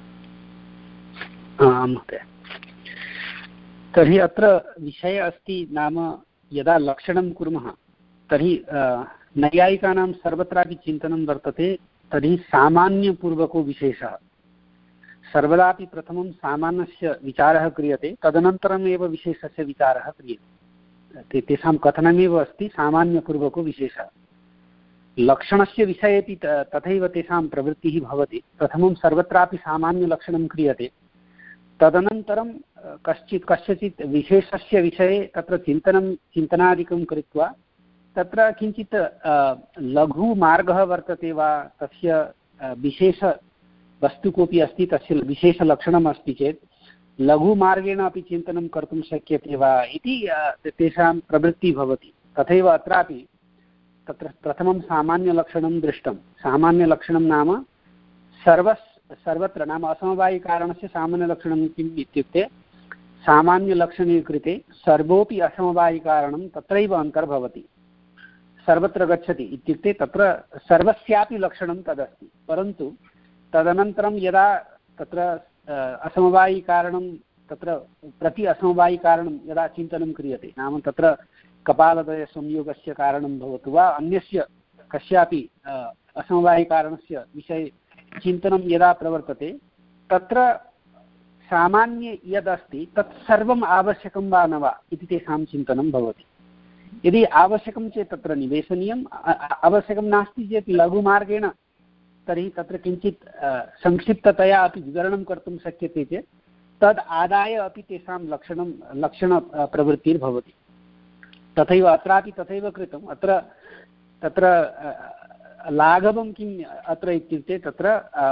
महोदय, तर्हि अत्र विषयः अस्ति, नाम यदा लक्षणं कुर्मः तर्हि नैयायिकानां सर्वत्रापि चिन्तनं वर्तते, तर्हि सामान्यपूर्वको विशेषः। सर्वदापि प्रथमं सामान्यस्य विचारः क्रियते, तदनन्तरमेव विशेषस्य विचारः क्रियते। ते तेषां कथनमेव अस्ति सामान्यपूर्वको विशेषः। लक्षणस्य विषयेपि तथैव तेषां प्रवृत्तिः भवति। प्रथमं सर्वत्रापि सामान्यलक्षणं क्रियते, तदनन्तरं कश्चित् कस्यचित् विशेषस्य विषये तत्र चिन्तनं चिन्तनादिकं कृत्वा तत्र किञ्चित् लघुमार्गः वर्तते वा, तस्य विशेषवस्तु कोऽपि अस्ति, तस्य विशेषलक्षणम् अस्ति चेत् लघुमार्गेण अपि चिन्तनं कर्तुं शक्यते वा इति तेषां प्रवृत्तिः भवति। तथैव अत्रापि तत्र प्रथमं सामान्यलक्षणं दृष्टं। सामान्यलक्षणं नाम सर्वस् सर्वत्र नाम असमवायिकारणस्य सामान्यलक्षणं किम् इत्युक्ते सामान्यलक्षणे कृते सर्वोऽपि असमवायिकारणं तत्रैव अन्तर्भवति, सर्वत्र गच्छति इत्युक्ते तत्र सर्वस्यापि लक्षणं तदस्ति। परन्तु तदनन्तरं यदा तत्र असमवायिकारणं तत्र प्रति असमवायिकारणं यदा चिन्तनं क्रियते, नाम तत्र कपालद्वयसंयोगस्य कारणं भवतु वा अन्यस्य कस्यापि असमवायिकारणस्य विषये चिन्तनं यदा प्रवर्तते, तत्र सामान्ये यदस्ति तत् सर्वम् आवश्यकं वा न वा इति तेषां चिन्तनं भवति। यदि आवश्यकं चेत् तत्र निवेशनीयम्, आवश्यकं नास्ति चेत् लघुमार्गेण तर्हि तत्र किञ्चित् संक्षिप्ततया अपि विवरणं कर्तुं शक्यते चेत् तद् आदाय अपि तेषां लक्षणं लक्षणप्रवृत्तिर्भवति। तथैव अत्रापि तथैव कृतम्। अत्र तत्र लाघवं किम् अत्र इत्युक्ते तत्र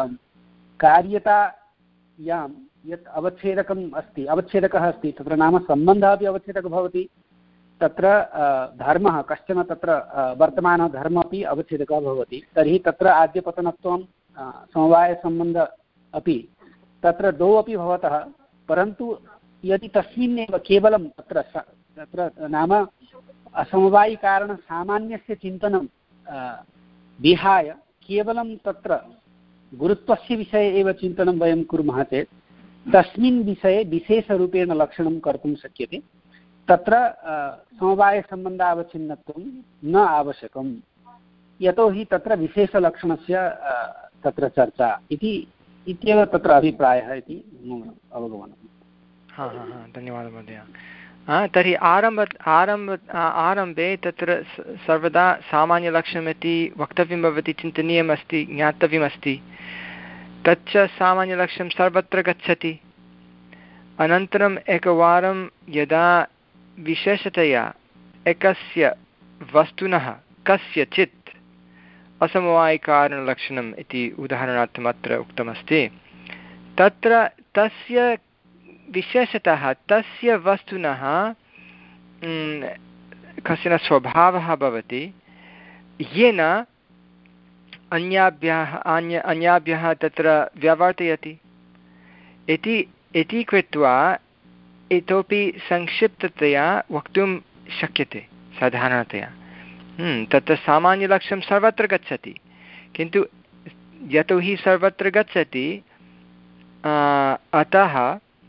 कार्यतायां यत् अवच्छेदकम् अस्ति, अवच्छेदकः अस्ति, तत्र नाम सम्बन्धः अपि अवच्छेदकः भवति, तत्र धर्मः कश्चन तत्र वर्तमानः धर्मः अपि अवच्छेदकः भवति। तर्हि तत्र आद्यपतनत्वं समवायसम्बन्ध अपि तत्र द्वौ अपि भवतः, परन्तु यदि तस्मिन्नेव केवलं तत्र तत्र नाम असमवायिकारणसामान्यस्य चिन्तनं विहाय केवलं तत्र गुरुत्वस्य विषये एव चिन्तनं वयं कुर्मः चेत् तस्मिन् विषये विशेषरूपेण लक्षणं कर्तुं शक्यते। तत्र समवायसम्बन्धावच्छिन्नत्वं न आवश्यकं, यतोहि तत्र विशेषलक्षणस्य तत्र चर्चा इति इत्येव तत्र अभिप्रायः इति मम अवगमनं। हा हा हा धन्यवादः महोदय। हा तर्हि आरम्भ आरम्भ आरम्भे तत्र सर्वदा सामान्यलक्षणमिति वक्तव्यं भवति, चिन्तनीयमस्ति, ज्ञातव्यमस्ति। तच्च सामान्यलक्षणं सर्वत्र गच्छति। अनन्तरम् एकवारं यदा विशेषतया एकस्य वस्तुनः कस्यचित् असमवायिकारणलक्षणम् इति उदाहरणार्थम् अत्र उक्तमस्ति, तत्र तस्य विशेषतः तस्य वस्तुनः कश्चन स्वभावः भवति येन अन्याभ्यः अन्य अन्याभ्यः तत्र व्यवर्तयति इति इति कृत्वा इतोपि संक्षिप्ततया वक्तुं शक्यते साधारणतया। तत्र सामान्यलक्षणं सर्वत्र गच्छति, किन्तु यतोहि सर्वत्र गच्छति अतः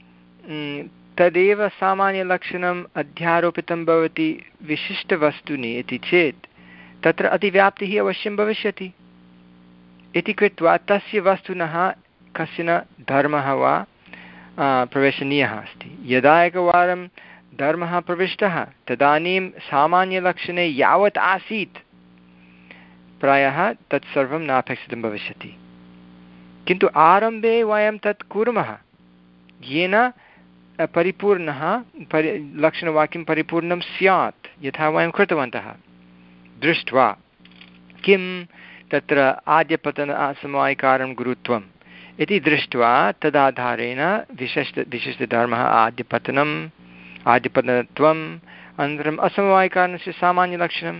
तदेव सामान्यलक्षणम् अध्यारोपितं भवति विशिष्टवस्तुनि इति चेत् तत्र अतिव्याप्तिः अवश्यं भविष्यति इति कृत्वा तस्य वस्तुनः कश्चन धर्मः वा प्रवेशनीयः अस्ति। यदा एकवारं धर्मः प्रविष्टः तदानीं सामान्यलक्षणे यावत् आसीत् प्रायः तत्सर्वं नापेक्षितं भविष्यति, किन्तु आरम्भे वयं तत् कुर्मः येन परिपूर्णः परि लक्षणवाक्यं परिपूर्णं स्यात्, यथा वयं कृतवन्तः। दृष्ट्वा किं तत्र आद्यपतन असमवायिकारणं गुरुत्वम् इति दृष्ट्वा तदाधारेण विशिष्ट विशिष्टधर्मः आद्यपतनम् आद्यपतनत्वम् अनन्तरम् असमवायिकारणस्य सामान्यलक्षणम्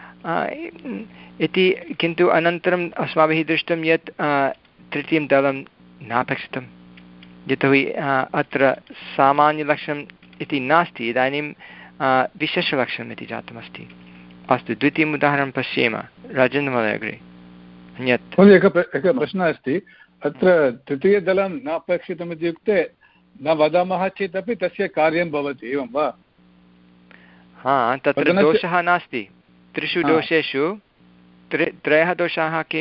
इति। किन्तु अनन्तरम् अस्माभिः दृष्टं यत् तृतीयं दलं नापेक्षितं, यतोहि अत्र सामान्यलक्षणम् इति नास्ति, इदानीं विशेषलक्षणम् इति जातमस्ति। अस्तु, द्वितीयम् उदाहरणं पश्येम। राजेन्द्रमहोदय अग्रे। अन्यत् एकः प्रश्नः अस्ति। अत्र तृतीयदलं नापेक्षितम् इत्युक्ते न वदामः चेदपि तस्य कार्यं भवति, एवं वा? हा, तत्र दोषः नास्ति। त्रिषु दोषेषु त्रि त्रयः दोषाः के?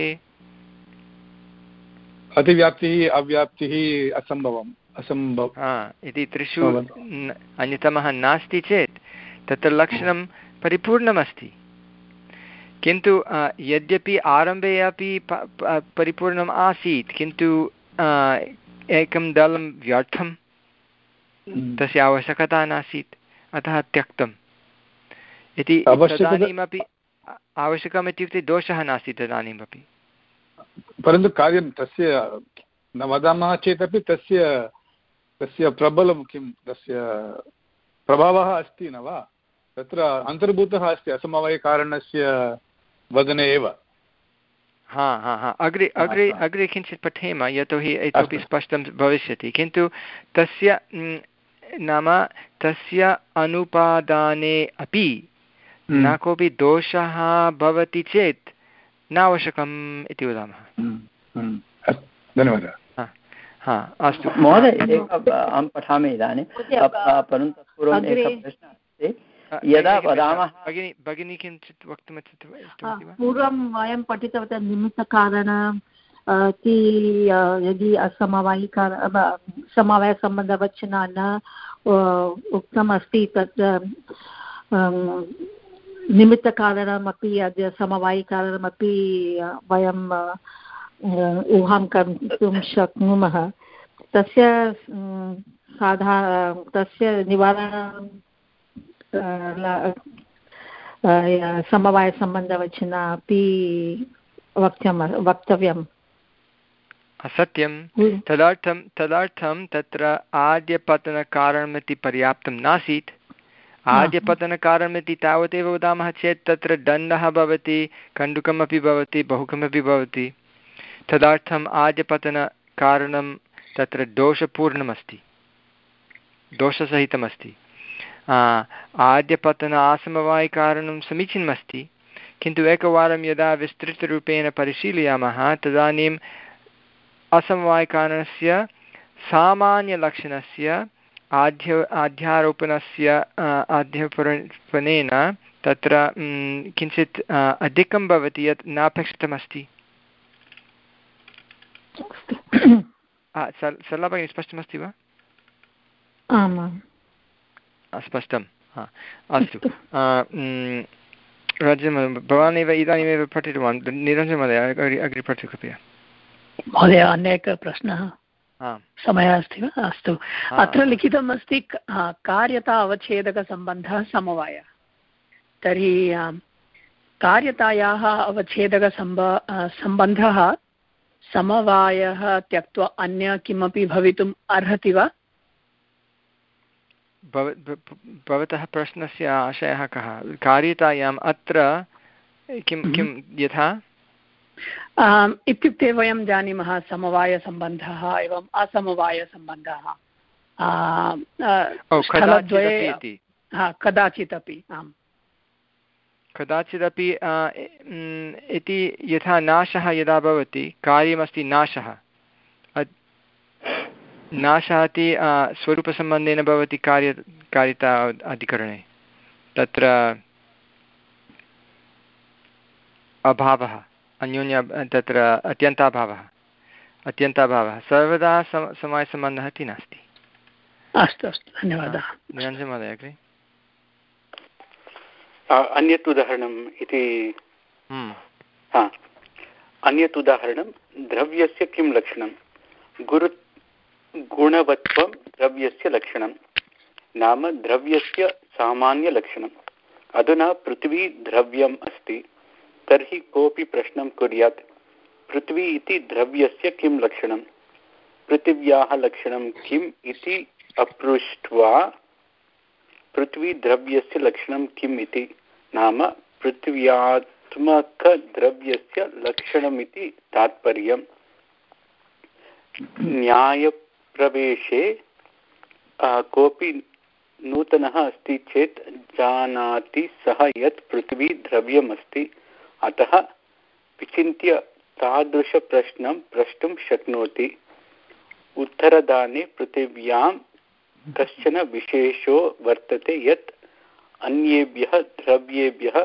अतिव्याप्तिः, अव्याप्तिः, असम्भवम्, असम्भव हा इति त्रिषु अन्यतमः नास्ति चेत् तत्र लक्षणं परिपूर्णमस्ति, किन्तु यद्यपि आरम्भे अपि परिपूर्णम् आसीत् किन्तु एकं दलं व्यर्थं, तस्य आवश्यकता नासीत्, अतः त्यक्तम् इति। तदानीमपि आवश्यकम् इत्युक्ते दोषः नासीत् तदानीमपि, परन्तु कार्यं तस्य न वदामः चेदपि तस्य तस्य प्रबलं किं, तस्य प्रभावः अस्ति न वा, तत्र अन्तर्भूतः अस्ति असमवायकारणस्य वदने एव। हा हा हा अग्रे अग्रे अग्रे किञ्चित् पठेम, यतोहि इतोपि स्पष्टं भविष्यति। किन्तु तस्य नाम तस्य अनुपादाने अपि न कोऽपि दोषः भवति चेत् नावश्यकम् इति वदामः। धन्यवादः। हा अस्तु महोदय, अहं पठामि इदानीं, परन्तु पूर्वम् एकः प्रश्नः अस्ति। यदा वदामः भगिनी भगिनी किञ्चित् वक्तुमिच्छति वा? पूर्वं वयं पठितवन्तः निमित्तकारण इति, यदि असमवायिकार समवायसम्बन्धवचना न उक्तमस्ति तत् निमित्तकारणमपि अद्य समवायिकारणमपि वयं ऊहां कर्तुं शक्नुमः। तस्य साधा तस्य निवारणं समवायसम्बन्धवचना अपि वक्तव्यं वक्तव्यम् सत्यं। तदर्थं तदर्थं तत्र आद्यपतनकारणमिति पर्याप्तं नासीत्। आद्यपतनकारणमिति तावदेव वदामः चेत् तत्र दण्डः भवति, कण्डुकमपि भवति, बहुकमपि भवति। तदर्थम् आद्यपतनकारणं तत्र दोषपूर्णमस्ति, दोषसहितमस्ति। आद्यपतन असमवायिकारणं समीचीनमस्ति, किन्तु एकवारं यदा विस्तृतरूपेण परिशीलयामः तदानीम् असमवायिकारणस्य सामान्यलक्षणस्य आद्य आध्यारोपणस्य आध्यारोपणेन तत्र किञ्चित् अधिकं भवति, यत् नापेक्षितमस्ति। सरला भगिनी, स्पष्टमस्ति वा? आमाम्, स्पष्टं। अस्तु, रजन भवान् एव इदानीमेव पठितवान्। निरञ्जन महोदय अग्रे पठतु कृपया। महोदय, अन्यः प्रश्नः समयः अस्ति वा? अस्तु, अत्र लिखितम् अस्ति कार्यता अवच्छेदकसम्बन्धः समवायः। तर्हि कार्यतायाः अवच्छेदकसम्ब सम्बन्धः समवायः त्यक्त्वा अन्य किमपि भवितुम् अर्हति वा? भवतः प्रश्नस्य आशयः कः? कार्यतायाम् अत्र किं किं यथा इत्युक्ते वयं जानीमः समवायसम्बन्धः एवम् असमवायसम्बन्धः स्थलद्वये कदाचित् अपि। आम्, कदाचिदपि इति यथा नाशः यदा भवति, कार्यमस्ति नाशः, नाशः इति स्वरूपसम्बन्धेन भवति कार्य कार्यता अधिकरणे। तत्र अभावः, अन्योन्य तत्र अत्यन्ताभावः अत्यन्ताभावः सर्वदा सम समवायसम्बन्धः इति नास्ति। अस्तु अस्तु, धन्यवादः। निरञ्जन महोदय अग्रे। अन्यत् उदाहरणम् इति अन्यत् उदाहरणं द्रव्यस्य किं लक्षणं? गुरु गुणवत्वं द्रव्यस्य लक्षणं, नाम द्रव्यस्य सामान्यलक्षणम्। अधुना पृथ्वी द्रव्यम् अस्ति, तर्हि कोऽपि प्रश्नं कुर्यात्, पृथ्वी इति द्रव्यस्य किं लक्षणं? पृथिव्याः लक्षणं किम् इति अपृष्ट्वा पृथ्वी द्रव्यस्य लक्षणं किम् इति, नाम पृथिव्यात्मकद्रव्यस्य लक्षणमिति तात्पर्यम्। न्यायप्रवेशे कोऽपि नूतनः अस्ति चेत् जानाति सः यत् पृथ्वी द्रव्यमस्ति, अतः विचिन्त्य तादृशप्रश्नं प्रष्टुं शक्नोति। उत्तरदाने पृथिव्यां कश्चन विशेषो वर्तते यत् अन्येभ्यः द्रव्येभ्यः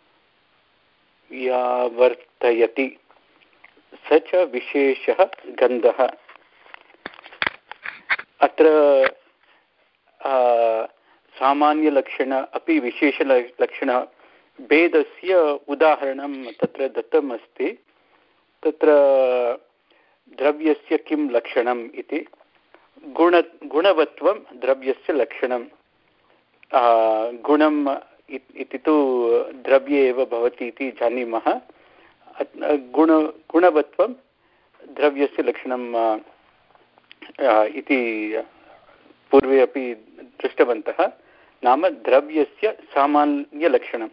व्यावर्तयति, स च विशेषः गन्धः। अत्र सामान्यलक्षण अपि विशेषलक्षण भेदस्य उदाहरणं तत्र दत्तम् अस्ति। तत्र द्रव्यस्य किं लक्षणम् इति गुण गुणवत्वं द्रव्यस्य लक्षणं। गुणम् इति तु द्रव्ये एव भवति इति जानीमः। गुण गुणवत्वं द्रव्यस्य लक्षणं इति पूर्वे अपि दृष्टवन्तः। नाम द्रव्यस्य सामान्यलक्षणं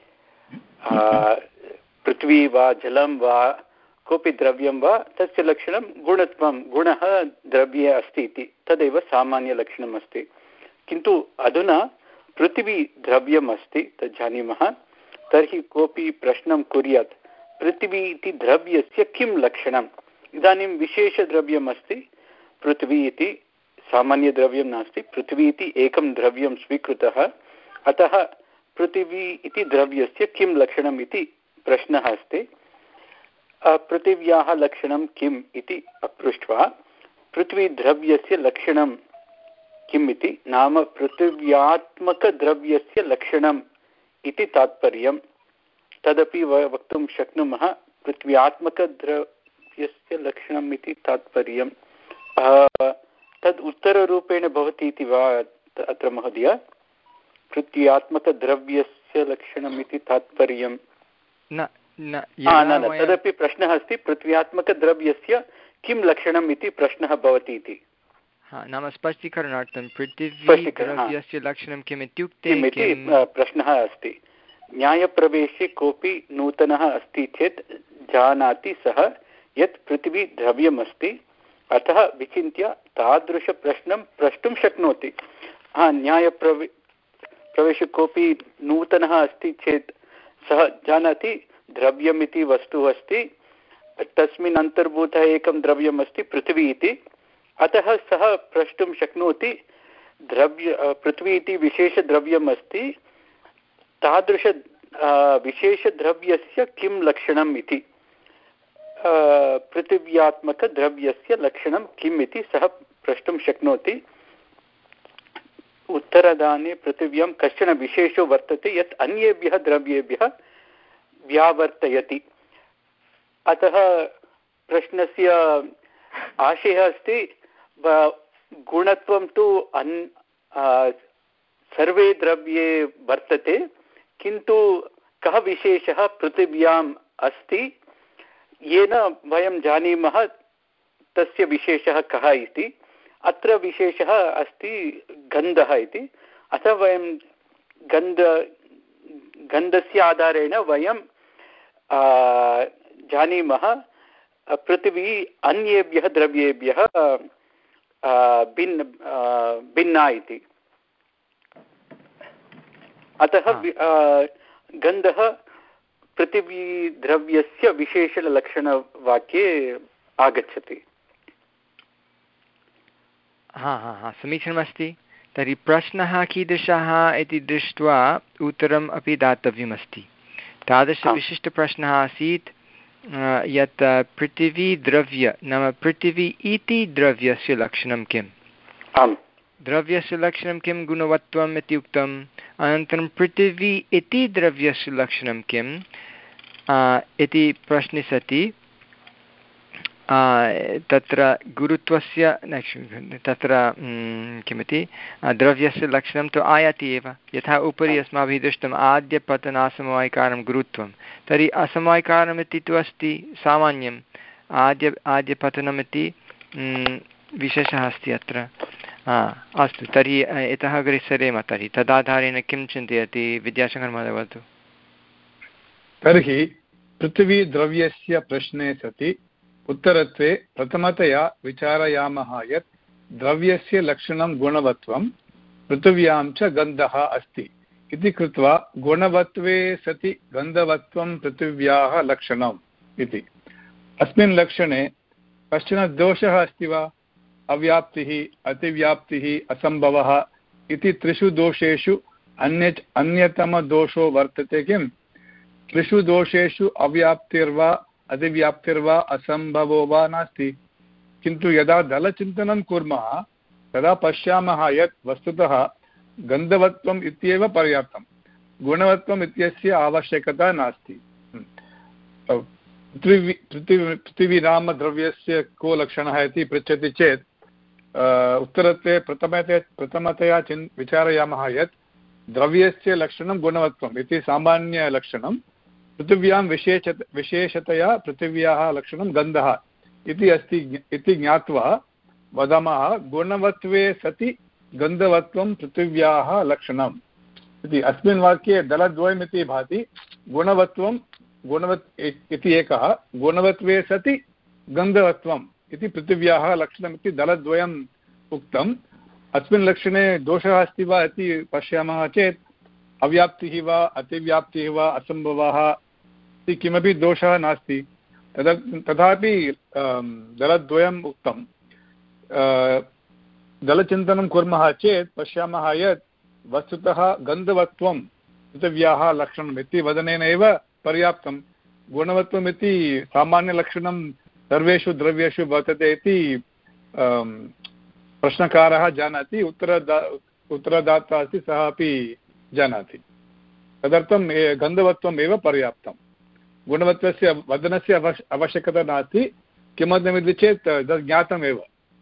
पृथ्वी वा जलं वा कोऽपि द्रव्यं वा तस्य लक्षणं गुणत्वं, गुणः द्रव्ये अस्ति इति, तदेव सामान्यलक्षणम् अस्ति। किन्तु अधुना पृथिवी द्रव्यम् अस्ति तत् जानीमः। तर्हि कोऽपि प्रश्नं कुर्यात्, पृथिवी इति द्रव्यस्य किं लक्षणम्? इदानीं विशेषद्रव्यम् अस्ति पृथिवी इति, सामान्यद्रव्यं नास्ति। पृथिवी इति एकं द्रव्यं स्वीकृतः, अतः पृथिवी इति द्रव्यस्य किं लक्षणम् इति प्रश्नः अस्ति। पृथिव्याः लक्षणं किम् इति पृष्ट्वा पृथ्वीद्रव्यस्य लक्षणं किम् इति, नाम पृथिव्यात्मकद्रव्यस्य लक्षणम् इति तात्पर्यं। तदपि वक्तुं शक्नुमः, पृथ्व्यात्मकद्रव्यस्य लक्षणम् इति तात्पर्यं। तद् उत्तररूपेण भवति इति वा अत्र महोदय? पृथ्व्यात्मकद्रव्यस्य लक्षणम् इति तात्पर्यं न न न तदपि प्रश्नः अस्ति, पृथ्व्यात्मकद्रव्यस्य किं लक्षणम् इति प्रश्नः भवति इति। नाम स्पष्टीकरणार्थं पृथिवीद्रव्यस्य लक्षणं किम् इत्युक्ते इति प्रश्नः अस्ति। न्यायप्रवेशे कोऽपि नूतनः अस्ति चेत् जानाति सः यत् पृथिवी द्रव्यम् अस्ति, अतः विचिन्त्य तादृशप्रश्नं प्रष्टुं शक्नोति। हा, न्यायप्रवे प्रवेशे कोऽपि नूतनः अस्ति चेत् सः जानाति द्रव्यमिति वस्तु अस्ति, तस्मिन् अन्तर्भूतः एकं द्रव्यम् अस्ति पृथिवी इति, अतः सः प्रष्टुं शक्नोति द्रव्य पृथ्वी इति विशेषद्रव्यम् अस्ति, तादृश विशेषद्रव्यस्य किं लक्षणम् इति, पृथिव्यात्मकद्रव्यस्य लक्षणं किम् इति सः प्रष्टुं शक्नोति। उत्तरदाने पृथिव्यां कश्चन विशेषो वर्तते यत् अन्येभ्यः द्रव्येभ्यः व्यावर्तयति। अतः प्रश्नस्य आशयः अस्ति, गुणत्वं तु अन् सर्वे द्रव्ये वर्तते, किन्तु कः विशेषः पृथिव्याम् अस्ति येन वयं जानीमः तस्य विशेषः कः इति। अत्र विशेषः अस्ति गन्धः इति, अतः वयं गन्ध गन्धस्य आधारेण वयं जानीमः पृथिवी अन्येभ्यः द्रव्येभ्यः भिन्न भिन्ना इति। अतः गन्धः पृथिवीद्रव्यस्य विशेषलक्षणवाक्ये आगच्छति। हा हा हा समीचीनमस्ति। तर्हि प्रश्नः कीदृशः इति दृष्ट्वा उत्तरम् अपि दातव्यमस्ति। तादृशविशिष्टप्रश्नः आसीत् यत् पृथिवीद्रव्य नाम पृथिवी इति द्रव्यस्य लक्षणं किम्? आम्, द्रव्यस्य लक्षणं किं? गुणवत्वम् इति उक्तम्। अनन्तरं पृथिवी इति द्रव्यस्य लक्षणं किम् इति प्रश्ने सति तत्र गुरुत्वस्य तत्र किमिति द्रव्यस्य लक्षणं तु आयाति एव। यथा उपरि अस्माभिः दृष्टम् आद्यपतनासमवायिकारणं गुरुत्वं, तर्हि असमवायिकारणमिति तु अस्ति सामान्यम्, आद्य आद्यपतनमिति विशेषः अस्ति अत्र। अस्तु, तर्हि इतः अग्रे सरेम। तर्हि तदाधारेण किं चिन्तयति विद्याशङ्कर महोदय, वदतु। तर्हि पृथिवीद्रव्यस्य प्रश्ने सति उत्तरत्वे प्रथमतया विचारयामः यत् द्रव्यस्य लक्षणं गुणवत्वं, पृथिव्यां च गन्धः अस्ति इति कृत्वा गुणवत्वे सति गन्धवत्वं पृथिव्याः लक्षणम् इति। अस्मिन् लक्षणे कश्चन दोषः अस्ति वा? अव्याप्तिः, अतिव्याप्तिः, असम्भवः इति त्रिषु दोषेषु अन्य अन्यतमदोषो वर्तते किम्? त्रिषु दोषेषु अव्याप्तिर्वा अधिव्याप्तिर्वा असम्भवो वा नास्ति। किन्तु यदा दलचिन्तनं कुर्मः तदा पश्यामः यत् वस्तुतः गन्धवत्वम् इत्येव पर्याप्तं, गुणवत्वम् इत्यस्य आवश्यकता नास्ति। पृथिवी पृथिवी पृथिवीनामद्रव्यस्य को लक्षणः इति पृच्छति चेत् उत्तरत्वे प्रथमतया प्रथमतया चिन् विचारयामः यत् द्रव्यस्य लक्षणं गुणवत्वम् इति सामान्यलक्षणं, पृथिव्यां विशेष विशेषतया पृथिव्याः लक्षणं गन्धः इति अस्ति इति ज्ञात्वा वदामः गुणवत्वे सति गन्धवत्वं पृथिव्याः लक्षणम् इति। अस्मिन् वाक्ये दलद्वयम् इति भाति। गुणवत्वं गुणवत् इति एकः, गुणवत्वे सति गन्धवत्वम् इति पृथिव्याः लक्षणम् इति दलद्वयम् उक्तम्। अस्मिन् लक्षणे दोषः अस्ति वा इति पश्यामः चेत् अव्याप्तिः वा अतिव्याप्तिः वा असम्भवः इति किमपि दोषः नास्ति। तदा तथापि दलद्वयम् उक्तं। दलचिन्तनं कुर्मः चेत् पश्यामः यत् वस्तुतः गन्धवत्वं पृथिव्याः लक्षणम् इति वदनेन एव पर्याप्तं। गुणवत्वम् इति सामान्यलक्षणं सर्वेषु द्रव्येषु वर्तते इति प्रश्नकारः जानाति, उत्तरदा उत्तरदाता अस्ति सः अपि जानाति। तदर्थं गन्धवत्वम् एव पर्याप्तं, गुणवत्वस्य वदनस्य आवश् आवश्यकता नास्ति। किमर्थमिति चेत् तद् ज्ञातमेव।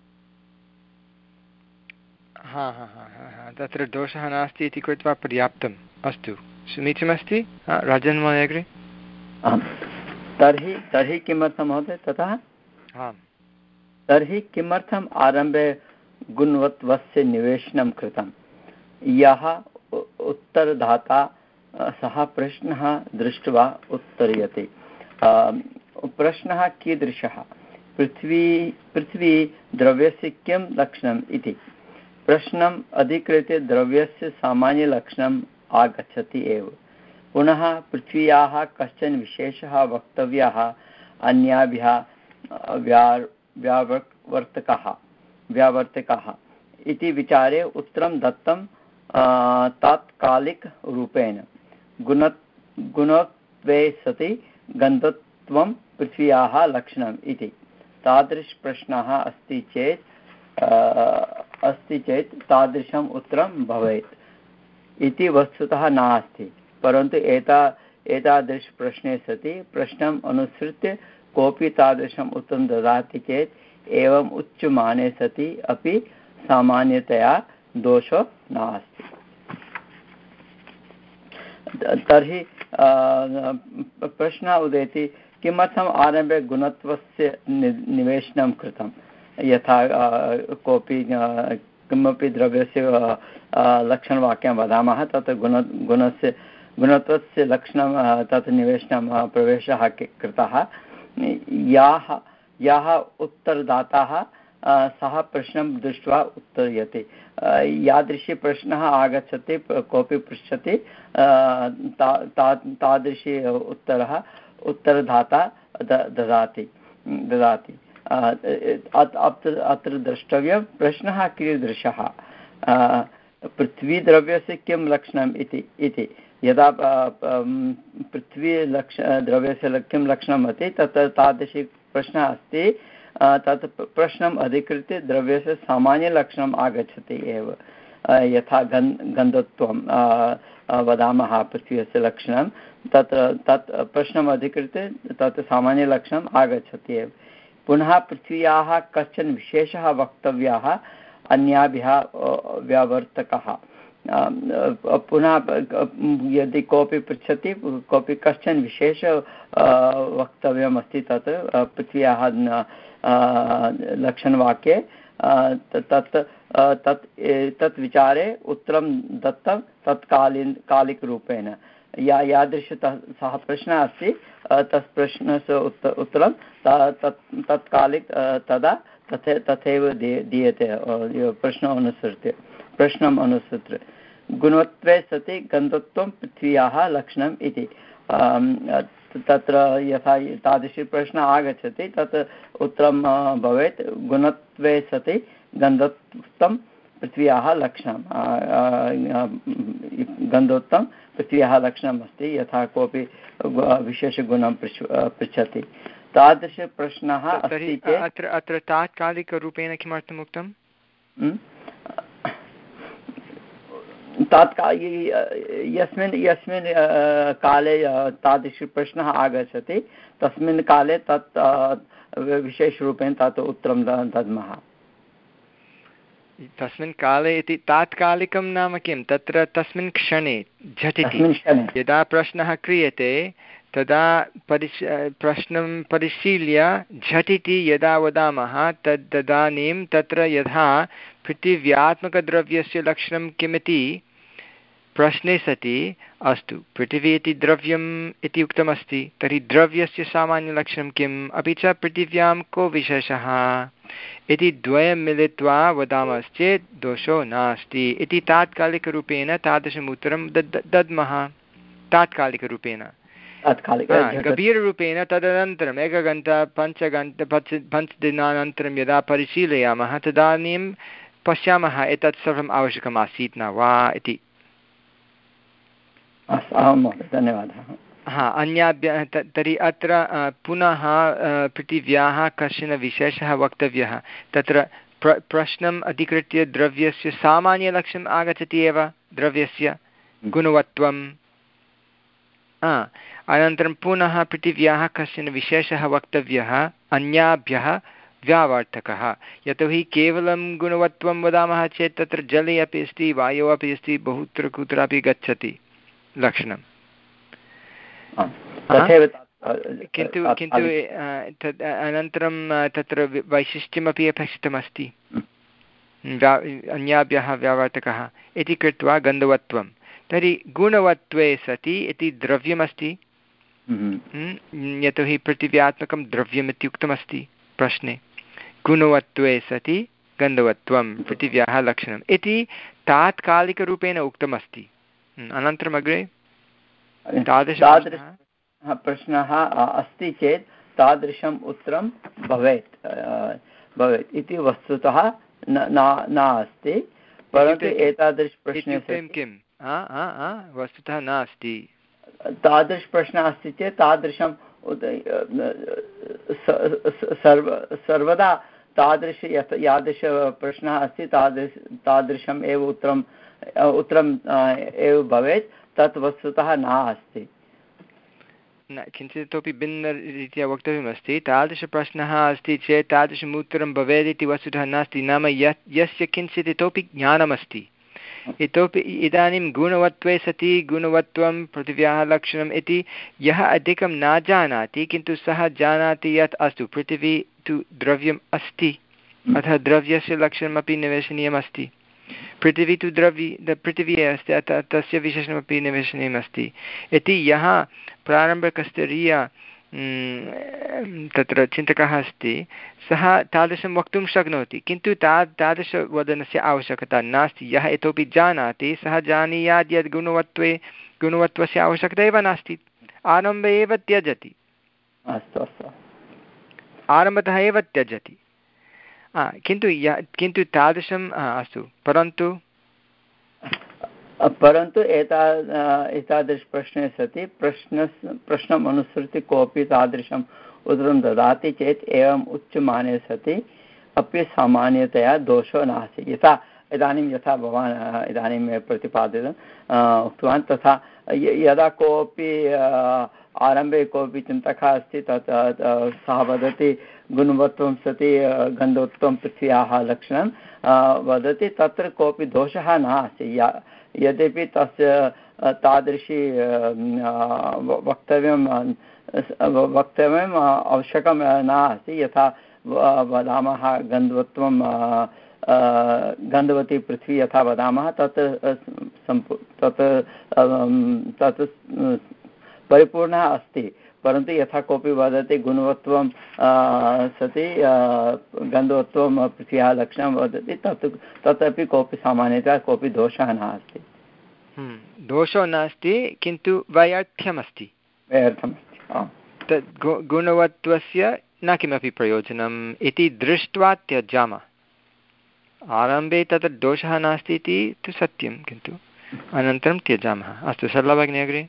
हा हा हा हा तत्र दोषः नास्ति इति कृत्वा पर्याप्तम्। अस्तु, समीचीनमस्ति। राजन् महोदय अग्रे। तर्हि तर्हि किमर्थं महोदय ततः? आम्, तर्हि किमर्थम् आरम्भे गुणवत्वस्य निवेशनं कृतं? यः उत्तरदाता सः प्रश्नः दृष्ट्वा उत्तरयति। प्रश्नः कीदृशः? पृथ्वी पृथ्वी द्रव्यस्य किं लक्षणम् इति प्रश्नम् अधिकृत्य द्रव्यस्य सामान्यलक्षणम् आगच्छति एव। पुनः पृथ्व्याः कश्चन विशेषः वक्तव्यः अन्याभ्यः व्यावर्तकः व्यावर्तकः इति विचारे उत्तरं दत्तं तात्कालिकरूपेण। गुण गुणत्वे सति गन्धत्वं पृथ्व्याः लक्षणम् इति। तादृशप्रश्नः अस्ति चेत् अस्ति चेत् तादृशम् उत्तरं भवेत् इति वस्तुतः नास्ति, परन्तु एता एतादृशप्रश्ने सति प्रश्नम् अनुसृत्य कोऽपि तादृशम् उत्तरं ददाति चेत् एवम् उच्यमाने सति अपि सामान्यतया दोषो नास्ति। तर्हि प्रश्नः उदेति किमर्थम् आरम्भे गुणत्वस्य निवेशनं कृतं? यथा कोऽपि किमपि द्रव्यस्य लक्षणवाक्यं वदामः तत् गुण गुणस्य गुणत्वस्य लक्षणं तत् निवेशनं प्रवेशः कृतः। याः याः उत्तरदाताः सः प्रश्नं दृष्ट्वा उत्तरयति। यादृशी प्रश्नः आगच्छति, कोऽपि पृच्छति, ता ता तादृशी उत्तरः उत्तरदाता ददाति ददाति अत्र अत्र द्रष्टव्यं प्रश्नः कीदृशः। पृथ्वीद्रव्यस्य किं लक्षणम् इति इति यदा पृथ्वी लक्ष द्रव्यस्य किं लक्षणम् अस्ति तत् तादृशी प्रश्नः अस्ति, तत् प्रश्नम् अधिकृत्य द्रव्यस्य सामान्यलक्षणम् आगच्छति एव। यथा गन् गन्धत्वं वदामः पृथ्व्यस्य लक्षणं, तत्र तत् प्रश्नम् अधिकृत्य तत् सामान्यलक्षणम् आगच्छति एव। पुनः पृथ्व्याः कश्चन विशेषः वक्तव्यः अन्याभ्यः व्यावर्तकः। पुनः यदि कोऽपि पृच्छति कोऽपि कश्चन विशेष वक्तव्यमस्ति तत् पृथ्व्याः लक्षणवाक्ये, तत् तत् तत् विचारे उत्तरं दत्तं तत्कालीन कालिकरूपेण। या यादृश सः प्रश्नः अस्ति तस् प्रश्नस्य उत्तर उत्तरं तत् तत्कालिक तदा तथे तथैव दीयते प्रश्नम् अनुसृत्य प्रश्नम् अनुसृत्य। गुणत्वे सति गन्धत्वं पृथ्व्याः लक्षणम् इति। तत्र यथा तादृशी प्रश्नः आगच्छति तत् उत्तरं भवेत् गुणत्वे सति गन्धत्वं पृथ्व्याः लक्षणं। गन्धोत्तम पृथ्व्याः लक्षणम् अस्ति, यथा कोऽपि विशेषगुणं पृच्छ पृच्छति तादृशप्रश्नः अस्ति चेत् अत्र अत्र तात्कालिकरूपेण किमर्थम् उक्तं? तात्काल यस्मिन् यस्मिन् काले तादृशप्रश्नः आगच्छति तस्मिन् काले तत् विशेषरूपेण तत् उत्तरं दद्मः। तस्मिन् काले इति तात्कालिकं नाम किं? तत्र तस्मिन् क्षणे झटिति यदा प्रश्नः क्रियते तदा परिश प्रश्नं परिशील्य झटिति यदा वदामः तद् तदानीं तत्र यथा पृथिव्यात्मकद्रव्यस्य लक्षणं किमिति प्रश्ने सति अस्तु पृथिवी इति द्रव्यम् इति उक्तमस्ति तर्हि द्रव्यस्य सामान्यलक्षणं किम् अपि च पृथिव्यां को विशेषः इति द्वयं मिलित्वा वदामश्चेत् दोषो नास्ति इति तात्कालिकरूपेण तादृशम् उत्तरं दद् दद्मः तात्कालिकरूपेण। गभीररूपेण तदनन्तरम् एकघण्टा पञ्चघण्टा पञ्च पञ्चदिनानन्तरं यदा परिशीलयामः तदानीं पश्यामः एतत् सर्वम् आवश्यकम् आसीत् न वा इति। धन्यवादः। हा अन्याभ्यः तर्हि अत्र पुनः पृथिव्याः कश्चन विशेषः वक्तव्यः। तत्र प्र प्रश्नम् अधिकृत्य द्रव्यस्य सामान्यलक्षणम् आगच्छति एव द्रव्यस्य गुणवत्वम् अनन्तरं पुनः पृथिव्याः कश्चन विशेषः वक्तव्यः अन्याभ्यः व्यावर्तकः। यतोहि केवलं गुणवत्वं वदामः चेत् तत्र जले अपि अस्ति वायौ अपि अस्ति बहुत्र कुत्रापि गच्छति लक्षणं। किन्तु किन्तु तद् अनन्तरं तत्र वैशिष्ट्यमपि अपेक्षितमस्ति अन्याभ्यः व्यावर्तकः इति कृत्वा गन्धवत्वं। तर्हि गुणवत्वे सति इति द्रव्यमस्ति यतोहि पृथिव्यात्मकं द्रव्यम् इत्युक्तमस्ति प्रश्ने गुणवत्वे सति गन्धवत्वं पृथिव्याः लक्षणम् इति तात्कालिकरूपेण उक्तमस्ति। अनन्तरम् अग्रे तादृशः प्रश्नः अस्ति चेत् तादृशम् उत्तरं भवेत् भवेत् इति वस्तुतः न अस्ति परन्तु एतादृशप्रश्ने किं वस्तुतः नास्ति। तादृशप्रश्नः अस्ति चेत् तादृशं सर्व सर्वदा तादृश यत् यादृशप्रश्नः अस्ति तादृश तादृशम् एव उत्तरम् उत्तरम् एव भवेत् तत् वस्तुतः न अस्ति। न किञ्चित् इतोपि भिन्नरीत्या वक्तव्यमस्ति। तादृशप्रश्नः अस्ति चेत् तादृशम् उत्तरं भवेत् इति वस्तुतः नास्ति। नाम यत् यस्य किञ्चित् इतोपि ज्ञानमस्ति इतोपि इदानीं गुणवत्वे सति गुणवत्वं पृथिव्याः लक्षणम् इति यः अधिकं न जानाति किन्तु सः जानाति यत् अस्तु पृथिवी तु द्रव्यम् अस्ति अतः द्रव्यस्य लक्षणमपि निवेशनीयमस्ति। पृथिवी तु द्रव्य पृथिवी अस्ति अतः तस्य विशेषणमपि निवेशनीयमस्ति इति यः प्रारम्भिकस्तरीय तत्र चिन्तकः अस्ति सः तादृशं वक्तुं शक्नोति किन्तु ता तादृशवदनस्य आवश्यकता नास्ति। यः इतोपि जानाति सः जानीयात् यद् गुणवत्वे गुणवत्वस्य आवश्यकता एव नास्ति आरम्भे एव त्यजति आरम्भतः एव त्यजति किन्तु य किन्तु तादृशम् अस्तु परन्तु परन्तु एता एतादृशप्रश्ने सति प्रश्न प्रश्नम् अनुसृत्य कोऽपि तादृशम् उत्तरं ददाति चेत् एवम् उच्यमाने सति अपि सामान्यतया दोषो नास्ति। यथा इदानीं यथा भवान् इदानीं प्रतिपादितम् उक्तवान् तथा यदा कोऽपि आरम्भे कोऽपि चिन्तकः अस्ति तत् सः वदति गुणवत्वं सति गन्धवत्वं पृथ्व्याः लक्षणं वदति तत्र कोऽपि दोषः नास्ति। यद्यपि तस्य तादृशी वक्तव्यं वक्तव्यम् आवश्यकं नास्ति। यथा वदामः गन्धवत्वं गन्धवती पृथ्वी यथा वदामः तत् सम्पू तत् तत् परिपूर्णः अस्ति परन्तु यथा कोऽपि वदति गुणवत्वं सति गन्धवत्वं पृथ्व्याः लक्षणं वदति तत् तदपि कोऽपि सामान्यतया कोऽपि दोषः नास्ति। दोषो नास्ति किन्तु वैयर्थ्यमस्ति वैयर्थ्यमस्ति तद् गुणवत्वस्य न किमपि प्रयोजनम् इति दृष्ट्वा त्यजामः। आरम्भे तत्र दोषः नास्ति इति तु सत्यं किन्तु अनन्तरं त्यजामः। अस्तु सरला भगिनी अग्रे।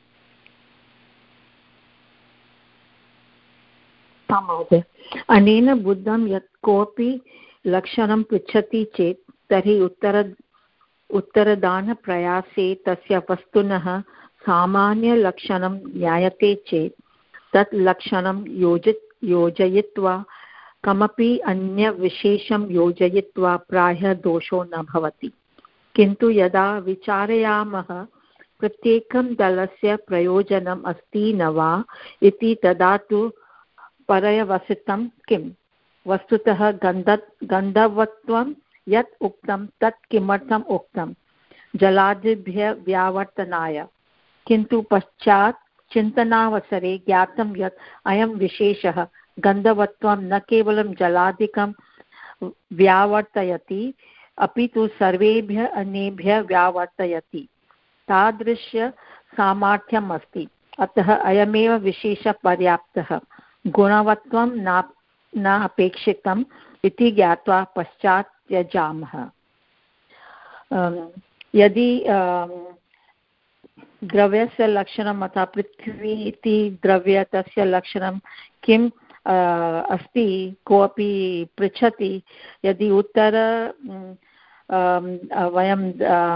महोदय अनेन बुद्धं यत् कोऽपि लक्षणं पृच्छति चेत् तर्हि उत्तर उत्तरदानप्रयासे तस्य वस्तुनः सामान्यलक्षणं ज्ञायते चेत् तत् लक्षणं योजि योजयित्वा कमपि अन्यविशेषं योजयित्वा प्रायः दोषो न भवति। किन्तु यदा विचारयामः प्रत्येकं दलस्य प्रयोजनम् अस्ति न वा इति तदा तु पर्यवसितं किम्? वस्तुतः गन्ध गन्धवत्वं यत् उक्तं तत् किमर्थम् उक्तं? जलादिभ्यः व्यावर्तनाय। किन्तु पश्चात् चिन्तनावसरे ज्ञातं यत् अयं विशेषः गन्धवत्वं न केवलं जलादिकं व्यावर्तयति अपि तु सर्वेभ्यः अन्येभ्यः व्यावर्तयति। तादृश सामर्थ्यम् अस्ति। अतः अयमेव विशेषः पर्याप्तः। गुणवत्वं न न अपेक्षितम् इति ज्ञात्वा पश्चात् त्यजामः। यदि द्रव्यस्य लक्षणम् अथवा पृथ्वी इति द्रव्य तस्य लक्षणं किम् अस्ति कोऽपि पृच्छति, यदि उत्तर वयं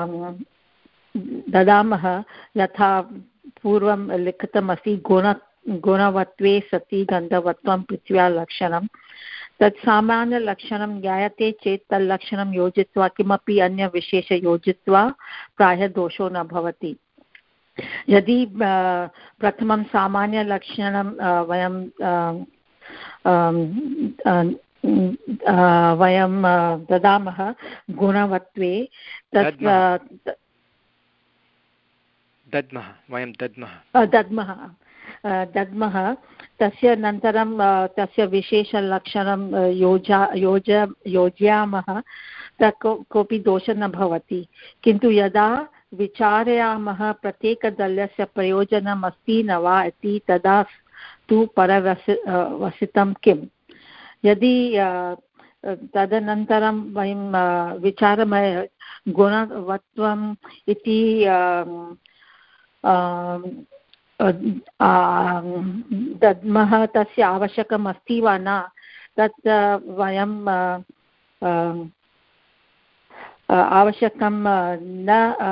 ददामः यथा पूर्वं लिखितमस्ति गुण गुणवत्वे सति गन्धवत्वं पृथ्व्या लक्षणं, तत् सामान्यलक्षणं ज्ञायते चेत् तल्लक्षणं योजयित्वा किमपि अन्यविशेष योजयित्वा प्रायः दोषो न भवति। यदि प्रथमं सामान्यलक्षणं वयं वयं ददामः गुणवत्वे तत् दद्मः वयं दद्मः दद्मः दद्मः तस्य अनन्तरं तस्य विशेषलक्षणं योजा योज योजयामः तत् को कोऽपि दोषः न भवति। किन्तु यदा विचारयामः प्रत्येकदलस्य प्रयोजनम् अस्ति न वा इति तदा तु परवसि वसितं किम्? यदि तदनन्तरं वयं विचारमः गुणवत्वम् इति दद्मः तस्य आवश्यकम् अस्ति वा न, तत् वयं आवश्यकं न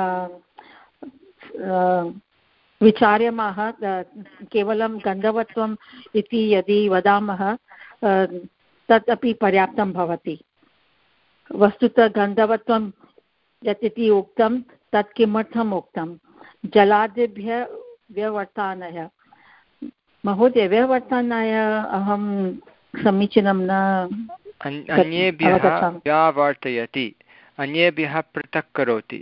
विचार्यमाः। केवलं गन्धवत्वम् इति यदि वदामः तत् अपि पर्याप्तं भवति। वस्तुतः गन्धवत्वं यत् इति उक्तं तत् किमर्थम् उक्तं? जलादिभ्यः व्यवर्तनाय। महोदय, व्यवर्तनाय अहं समीचीनं न अन्येभ्यः व्यावर्तयति, अन्येभ्यः पृथक् करोति,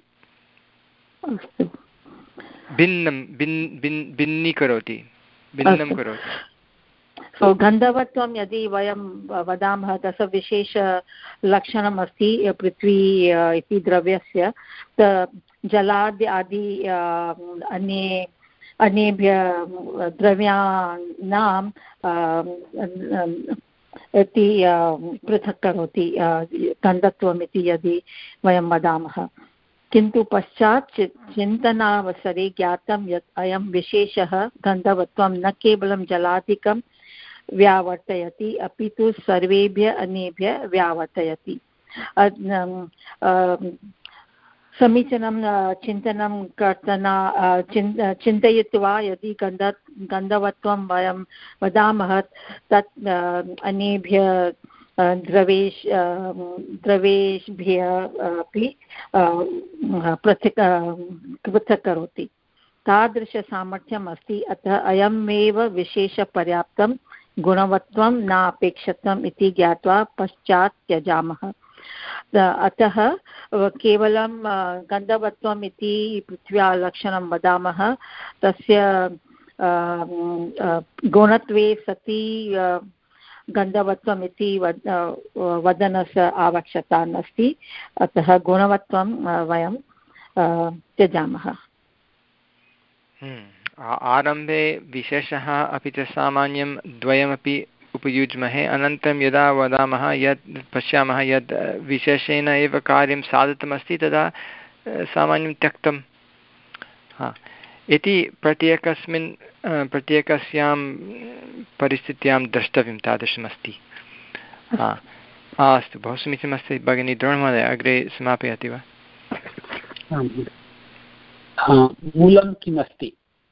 भिन्नं भिन् भिन् भिन्नीकरोति, भिन्नं करोति। सो गन्धवत्वं यदि वयं वदामः तस्य विशेषलक्षणम् अस्ति पृथ्वी इति द्रव्यस्य, जलादि आदि अन्ये अन्येभ्यः द्रव्याणां इति पृथक् करोति गन्धत्वम् इति यदि वयं वदामः। किन्तु पश्चात् चिन्तनावसरे ज्ञातं यत् अयं विशेषः गन्धवत्वं न केवलं जलादिकं व्यावर्तयति अपि तु सर्वेभ्यः अन्येभ्यः व्यावर्तयति। समीचीनं चिन्तनं कर्तना चिन् चिन्तयित्वा यदि गन्ध गन्धवत्वं वयं वदामः तत् अन्येभ्यः द्रवेश द्रवेशभ्यः अपि पृथक् पृथक् करोति। तादृशसामर्थ्यम् अस्ति। अतः अयमेव विशेषपर्याप्तं, गुणवत्वं न अपेक्षितम् इति ज्ञात्वा पश्चात् त्यजामः। अतः केवलं गन्धवत्वम् इति पृथ्व्या लक्षणं वदामः, तस्य गुणत्वे सति गन्धवत्वम् इति वद वदनस्य आवश्यकता नास्ति। अतः गुणवत्वं वयं त्यजामः। आरम्भे विशेषः अपि च सामान्यं द्वयमपि उपयुज्महे। अनन्तरं यदा वदामः यत् पश्यामः यद् विशेषेण एव कार्यं साधितमस्ति तदा सामान्यं त्यक्तं। हा इति प्रत्येकस्मिन् प्रत्येकस्यां परिस्थित्यां द्रष्टव्यं, तादृशमस्ति। हा अस्तु, बहु समीचीनमस्ति भगिनी। द्रोणमहोदय, अग्रे समापयति वा? मूलं किमस्ति?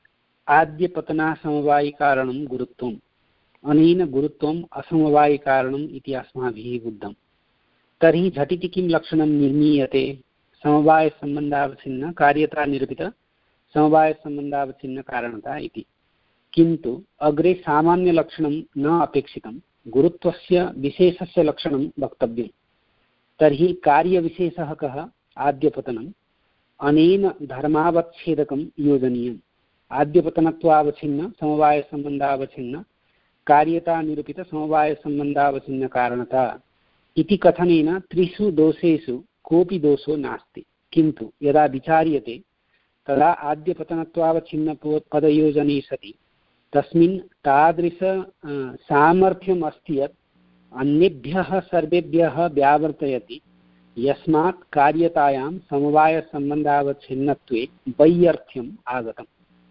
आद्यपतनासमवायिकारणं गुरुत्वम्, अनेन गुरुत्वम् असमवायिकारणम् इति अस्माभिः बुद्धम्। तर्हि झटिति किं लक्षणं निर्मीयते? समवायसम्बन्धावच्छिन्न कार्यता निरूपित समवायसम्बन्धावच्छिन्न कारणता इति। किन्तु अग्रे सामान्यलक्षणं न अपेक्षितं, गुरुत्वस्य विशेषस्य लक्षणं वक्तव्यं। तर्हि कार्यविशेषः कः? आद्यपतनम्। अनेन धर्मावच्छेदकं योजनीयम्। आद्यपतनत्वावच्छिन्न समवायसम्बन्धावच्छिन्न कार्यता निरूपित समवायसम्बन्धावच्छिन्न कारणता इति कथनेन त्रिषु दोषेषु कोऽपि दोषो नास्ति। किन्तु यदा विचार्यते तदा आद्यपतनत्वावच्छिन्न पदयोजने सति तस्मिन् तादृश सामर्थ्यम् अस्ति यत् अन्येभ्यः सर्वेभ्यः व्यावर्तयति, यस्मात् कार्यतायां समवायसम्बन्धावच्छिन्नत्वे वैयर्थ्यम् आगतम्।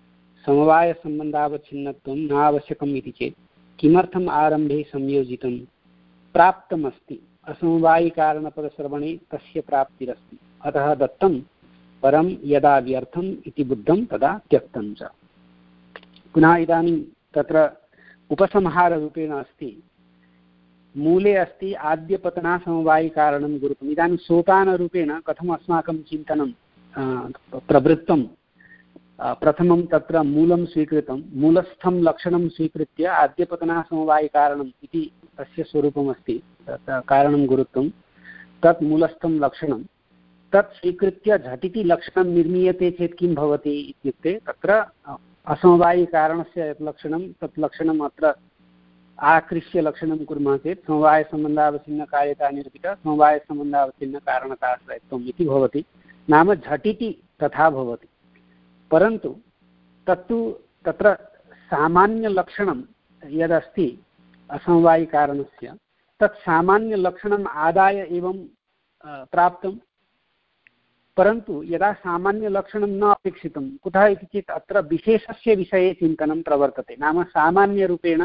समवायसम्बन्धावच्छिन्नत्वं नावश्यकम् इति चेत् किमर्थम् आरम्भे संयोजितं? प्राप्तमस्ति, असमवायिकारणपदश्रवणे तस्य प्राप्तिरस्ति, अतः दत्तं। परं यदा व्यर्थम् इति बुद्धं तदा त्यक्तं च। पुनः इदानीं तत्र उपसंहाररूपेण अस्ति, मूले अस्ति आद्यपतनासमवायिकारणं गुरुत्वम्। इदानीं सोपानरूपेण कथम् अस्माकं चिन्तनं प्रवृत्तं? प्रथमं तत्र मूलं स्वीकृतं, मूलस्थं लक्षणं स्वीकृत्य आद्यपतनासमवायिकारणम् इति तस्य स्वरूपमस्ति, कारणं गुरुत्वं, तत् मूलस्थं लक्षणं। तत् स्वीकृत्य झटिति लक्षणं निर्मीयते चेत् किं भवति इत्युक्ते तत्र असमवायिकारणस्य यत् लक्षणं तत् लक्षणम् अत्र आकृष्य लक्षणं कुर्मः चेत् समवायसम्बन्धावच्छिन्नकार्यता निरूपित समवायसम्बन्धावच्छिन्नकारणताश्रयत्वम् इति भवति। नाम झटिति तथा भवति। परन्तु तत्तु तत्र सामान्यलक्षणं यदस्ति असमवायिकारणस्य तत् सामान्यलक्षणम् आदाय एवं प्राप्तं। परन्तु यदा सामान्यलक्षणं न अपेक्षितं, कुतः इति चेत् अत्र विशेषस्य विषये चिन्तनं प्रवर्तते। नाम सामान्यरूपेण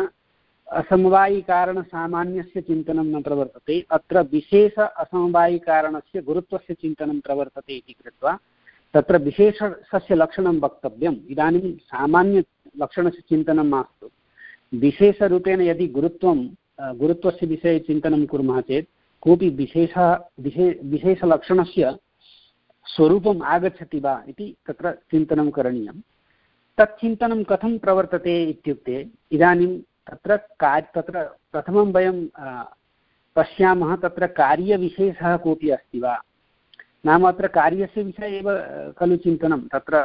असमवायिकारणसामान्यस्य चिन्तनं न प्रवर्तते, अत्र विशेष असमवायिकारणस्य गुरुत्वस्य चिन्तनं प्रवर्तते इति कृत्वा तत्र विशेषस्य लक्षणं वक्तव्यम्। इदानीं सामान्यलक्षणस्य चिन्तनं मास्तु, विशेषरूपेण यदि गुरुत्वं गुरुत्वस्य विषये चिन्तनं कुर्मः चेत् कोऽपि विशेषः विशे विशेषलक्षणस्य स्वरूपम् आगच्छति वा इति तत्र चिन्तनं करणीयं। तत् चिन्तनं कथं प्रवर्तते इत्युक्ते इदानीं तत्र का तत्र प्रथमं वयं पश्यामः तत्र कार्यविशेषः कोऽपि अस्ति वा। नाम अत्र कार्यस्य विषये एव खलु चिन्तनं। तत्र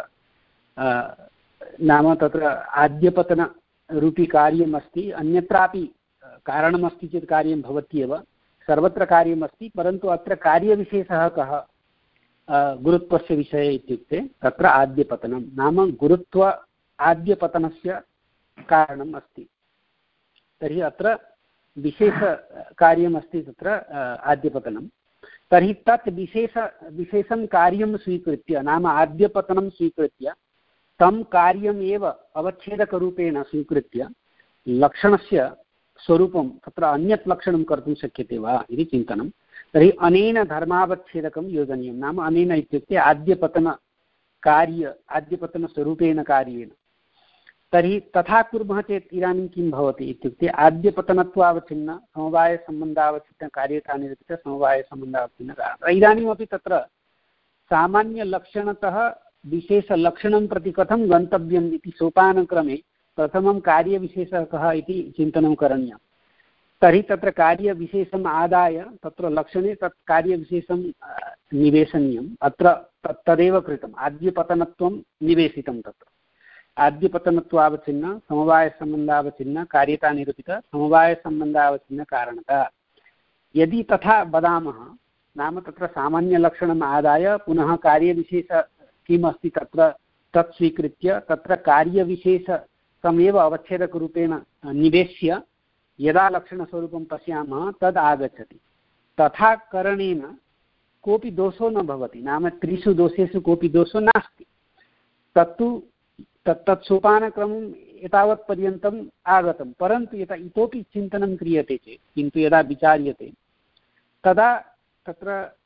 नाम तत्र आद्यपतनरूपी कार्यमस्ति, अन्यत्रापि कारणमस्ति चेत् कार्यं भवत्येव, सर्वत्र कार्यमस्ति। परन्तु अत्र कार्यविशेषः कः गुरुत्वस्य विषये इत्युक्ते तत्र आद्यपतनं, नाम गुरुत्व आद्यपतनस्य कारणम् अस्ति। तर्हि अत्र विशेषकार्यमस्ति तत्र आद्यपतनं। तर्हि तत् विशेष विशेषं कार्यं स्वीकृत्य, नाम आद्यपतनं स्वीकृत्य तं कार्यमेव अवच्छेदकरूपेण स्वीकृत्य लक्षणस्य स्वरूपं तत्र अन्यत् लक्षणं कर्तुं शक्यते वा इति चिन्तनं। तर्हि अनेन धर्मावच्छेदकं योजनीयं। नाम अनेन इत्युक्ते आद्यपतनकार्य आद्यपतनस्वरूपेण कार्येण। तर्हि तथा कुर्मः चेत् इदानीं किं भवति इत्युक्ते आद्यपतनत्वावच्छिन्न समवायसम्बन्धावच्छिन्न कार्यता निरूपित समवायसम्बन्धावच्छिन्न कारणता। इदानीमपि तत्र सामान्यलक्षणतः विशेषलक्षणं प्रति कथं गन्तव्यम् इति सोपानक्रमे प्रथमं कार्यविशेषः कः इति चिन्तनं करणीयं। तर्हि तत्र कार्यविशेषम् आदाय तत्र लक्षणे तत् कार्यविशेषं निवेशनीयम्। अत्र तदेव कृतम्, आद्यपतनत्वं निवेशितं। तत्र आद्यपतनत्वावच्छिन्न समवायसम्बन्धावच्छिन्न कार्यता निरूपित समवायसम्बन्धावच्छिन्न कारणता। यदि तथा वदामः नाम तत्र सामान्यलक्षणम् आदाय पुनः कार्यविशेष किम् अस्ति तत्र तत् स्वीकृत्य तत्र कार्यविशेषमेव अवच्छेदकरूपेण निवेश्य यदा लक्षणस्वरूपं पश्यामः तद् आगच्छति। तथा करणेन कोऽपि दोषो न भवति। नाम त्रिषु दोषेषु कोऽपि दोषो नास्ति। तत्तु तत् तत् सोपानक्रमम् एतावत् पर्यन्तम् आगतं। परन्तु यदा इतोपि चिन्तनं क्रियते चेत्, किन्तु यदा विचार्यते तदा तत्र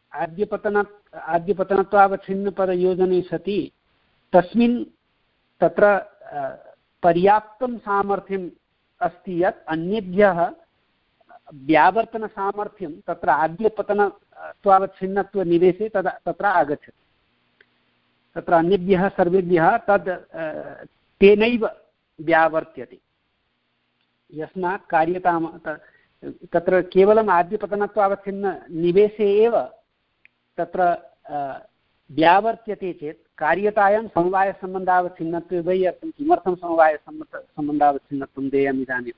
आद्यपतन आद्यपतनत्वावच्छिन्नपदयोजने सति तस्मिन् तत्र पर्याप्तं सामर्थ्यम् अस्ति यत् अन्येभ्यः व्यावर्तनसामर्थ्यं तत्र आद्यपतनत्वावच्छिन्नत्वनिवेशे तदा तत्र आगच्छति। तत्र अन्येभ्यः सर्वेभ्यः तद् तेनैव व्यावर्त्यते। यस्मात् कार्यताम तत्र केवलम् आद्यपतनत्वावच्छिन्ननिवेशे एव तत्र व्यावर्त्यते चेत् कार्यतायां समवायसम्बन्धावच्छिन्नत्वे वै अर्थं किमर्थं समवायसम्बन्ध सम्बन्धावच्छिन्नत्वं देयम् इदानीं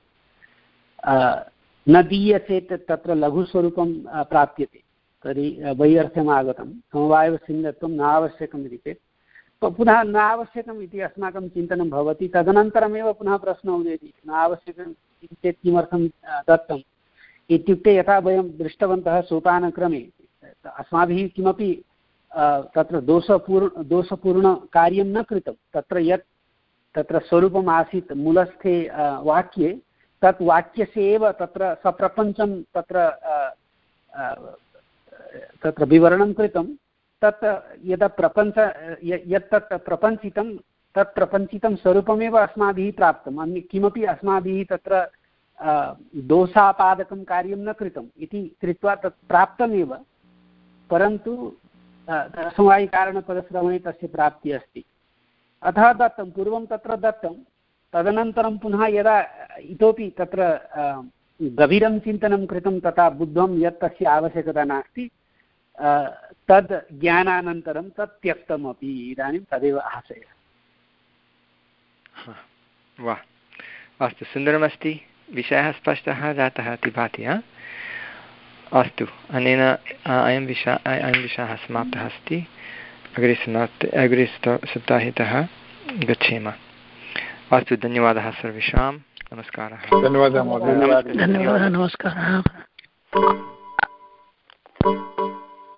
न दीयते चेत् तत्र लघुस्वरूपं प्राप्यते तर्हि वै अर्थम् आगतं समवायवच्छिन्नत्वं न आवश्यकम् इति चेत् पुनः न आवश्यकम् इति अस्माकं चिन्तनं भवति। तदनन्तरमेव पुनः प्रश्नः उदेति न आवश्यकम् इति चेत् किमर्थं दत्तम् इत्युक्ते यथा वयं दृष्टवन्तः सोपानक्रमे अस्माभिः किमपि तत्र दोषपूर्ण दोषपूर्णकार्यं न कृतं। तत्र यत् तत्र स्वरूपम् आसीत् मूलस्थे वाक्ये तत् वाक्यस्य एव तत्र सप्रपञ्चं तत्र तत्र विवरणं कृतं। तत् यदा प्रपञ्च यत् तत् प्रपञ्चितं तत् प्रपञ्चितं स्वरूपमेव अस्माभिः प्राप्तम्। अन्य किमपि अस्माभिः तत्र दोषापादकं कार्यं न कृतम् इति कृत्वा तत् प्राप्तमेव, परन्तु समवायिकारणपदश्रवणे तस्य प्राप्तिः अस्ति। अतः दत्तं पूर्वं तत्र दत्तं, तदनन्तरं पुनः यदा इतोपि तत्र गभीरं चिन्तनं कृतं तथा बुद्धं यत् तस्य आवश्यकता नास्ति तद् ज्ञानानन्तरं तत् त्यक्तमपि इदानीं तदेव आशयः। वाह, अस्तु, सुन्दरमस्ति, विषयः स्पष्टः जातः इति भाति। हा, अस्तु, अनेन अयं विषयः अयं विषयः समाप्तः अस्ति। अग्रे समाप्ते अग्रे सप्ताहेतः गच्छेम। अस्तु, धन्यवादः सर्वेषां, नमस्कारः। धन्यवादः महोदय। धन्यवादः, नमस्कारः।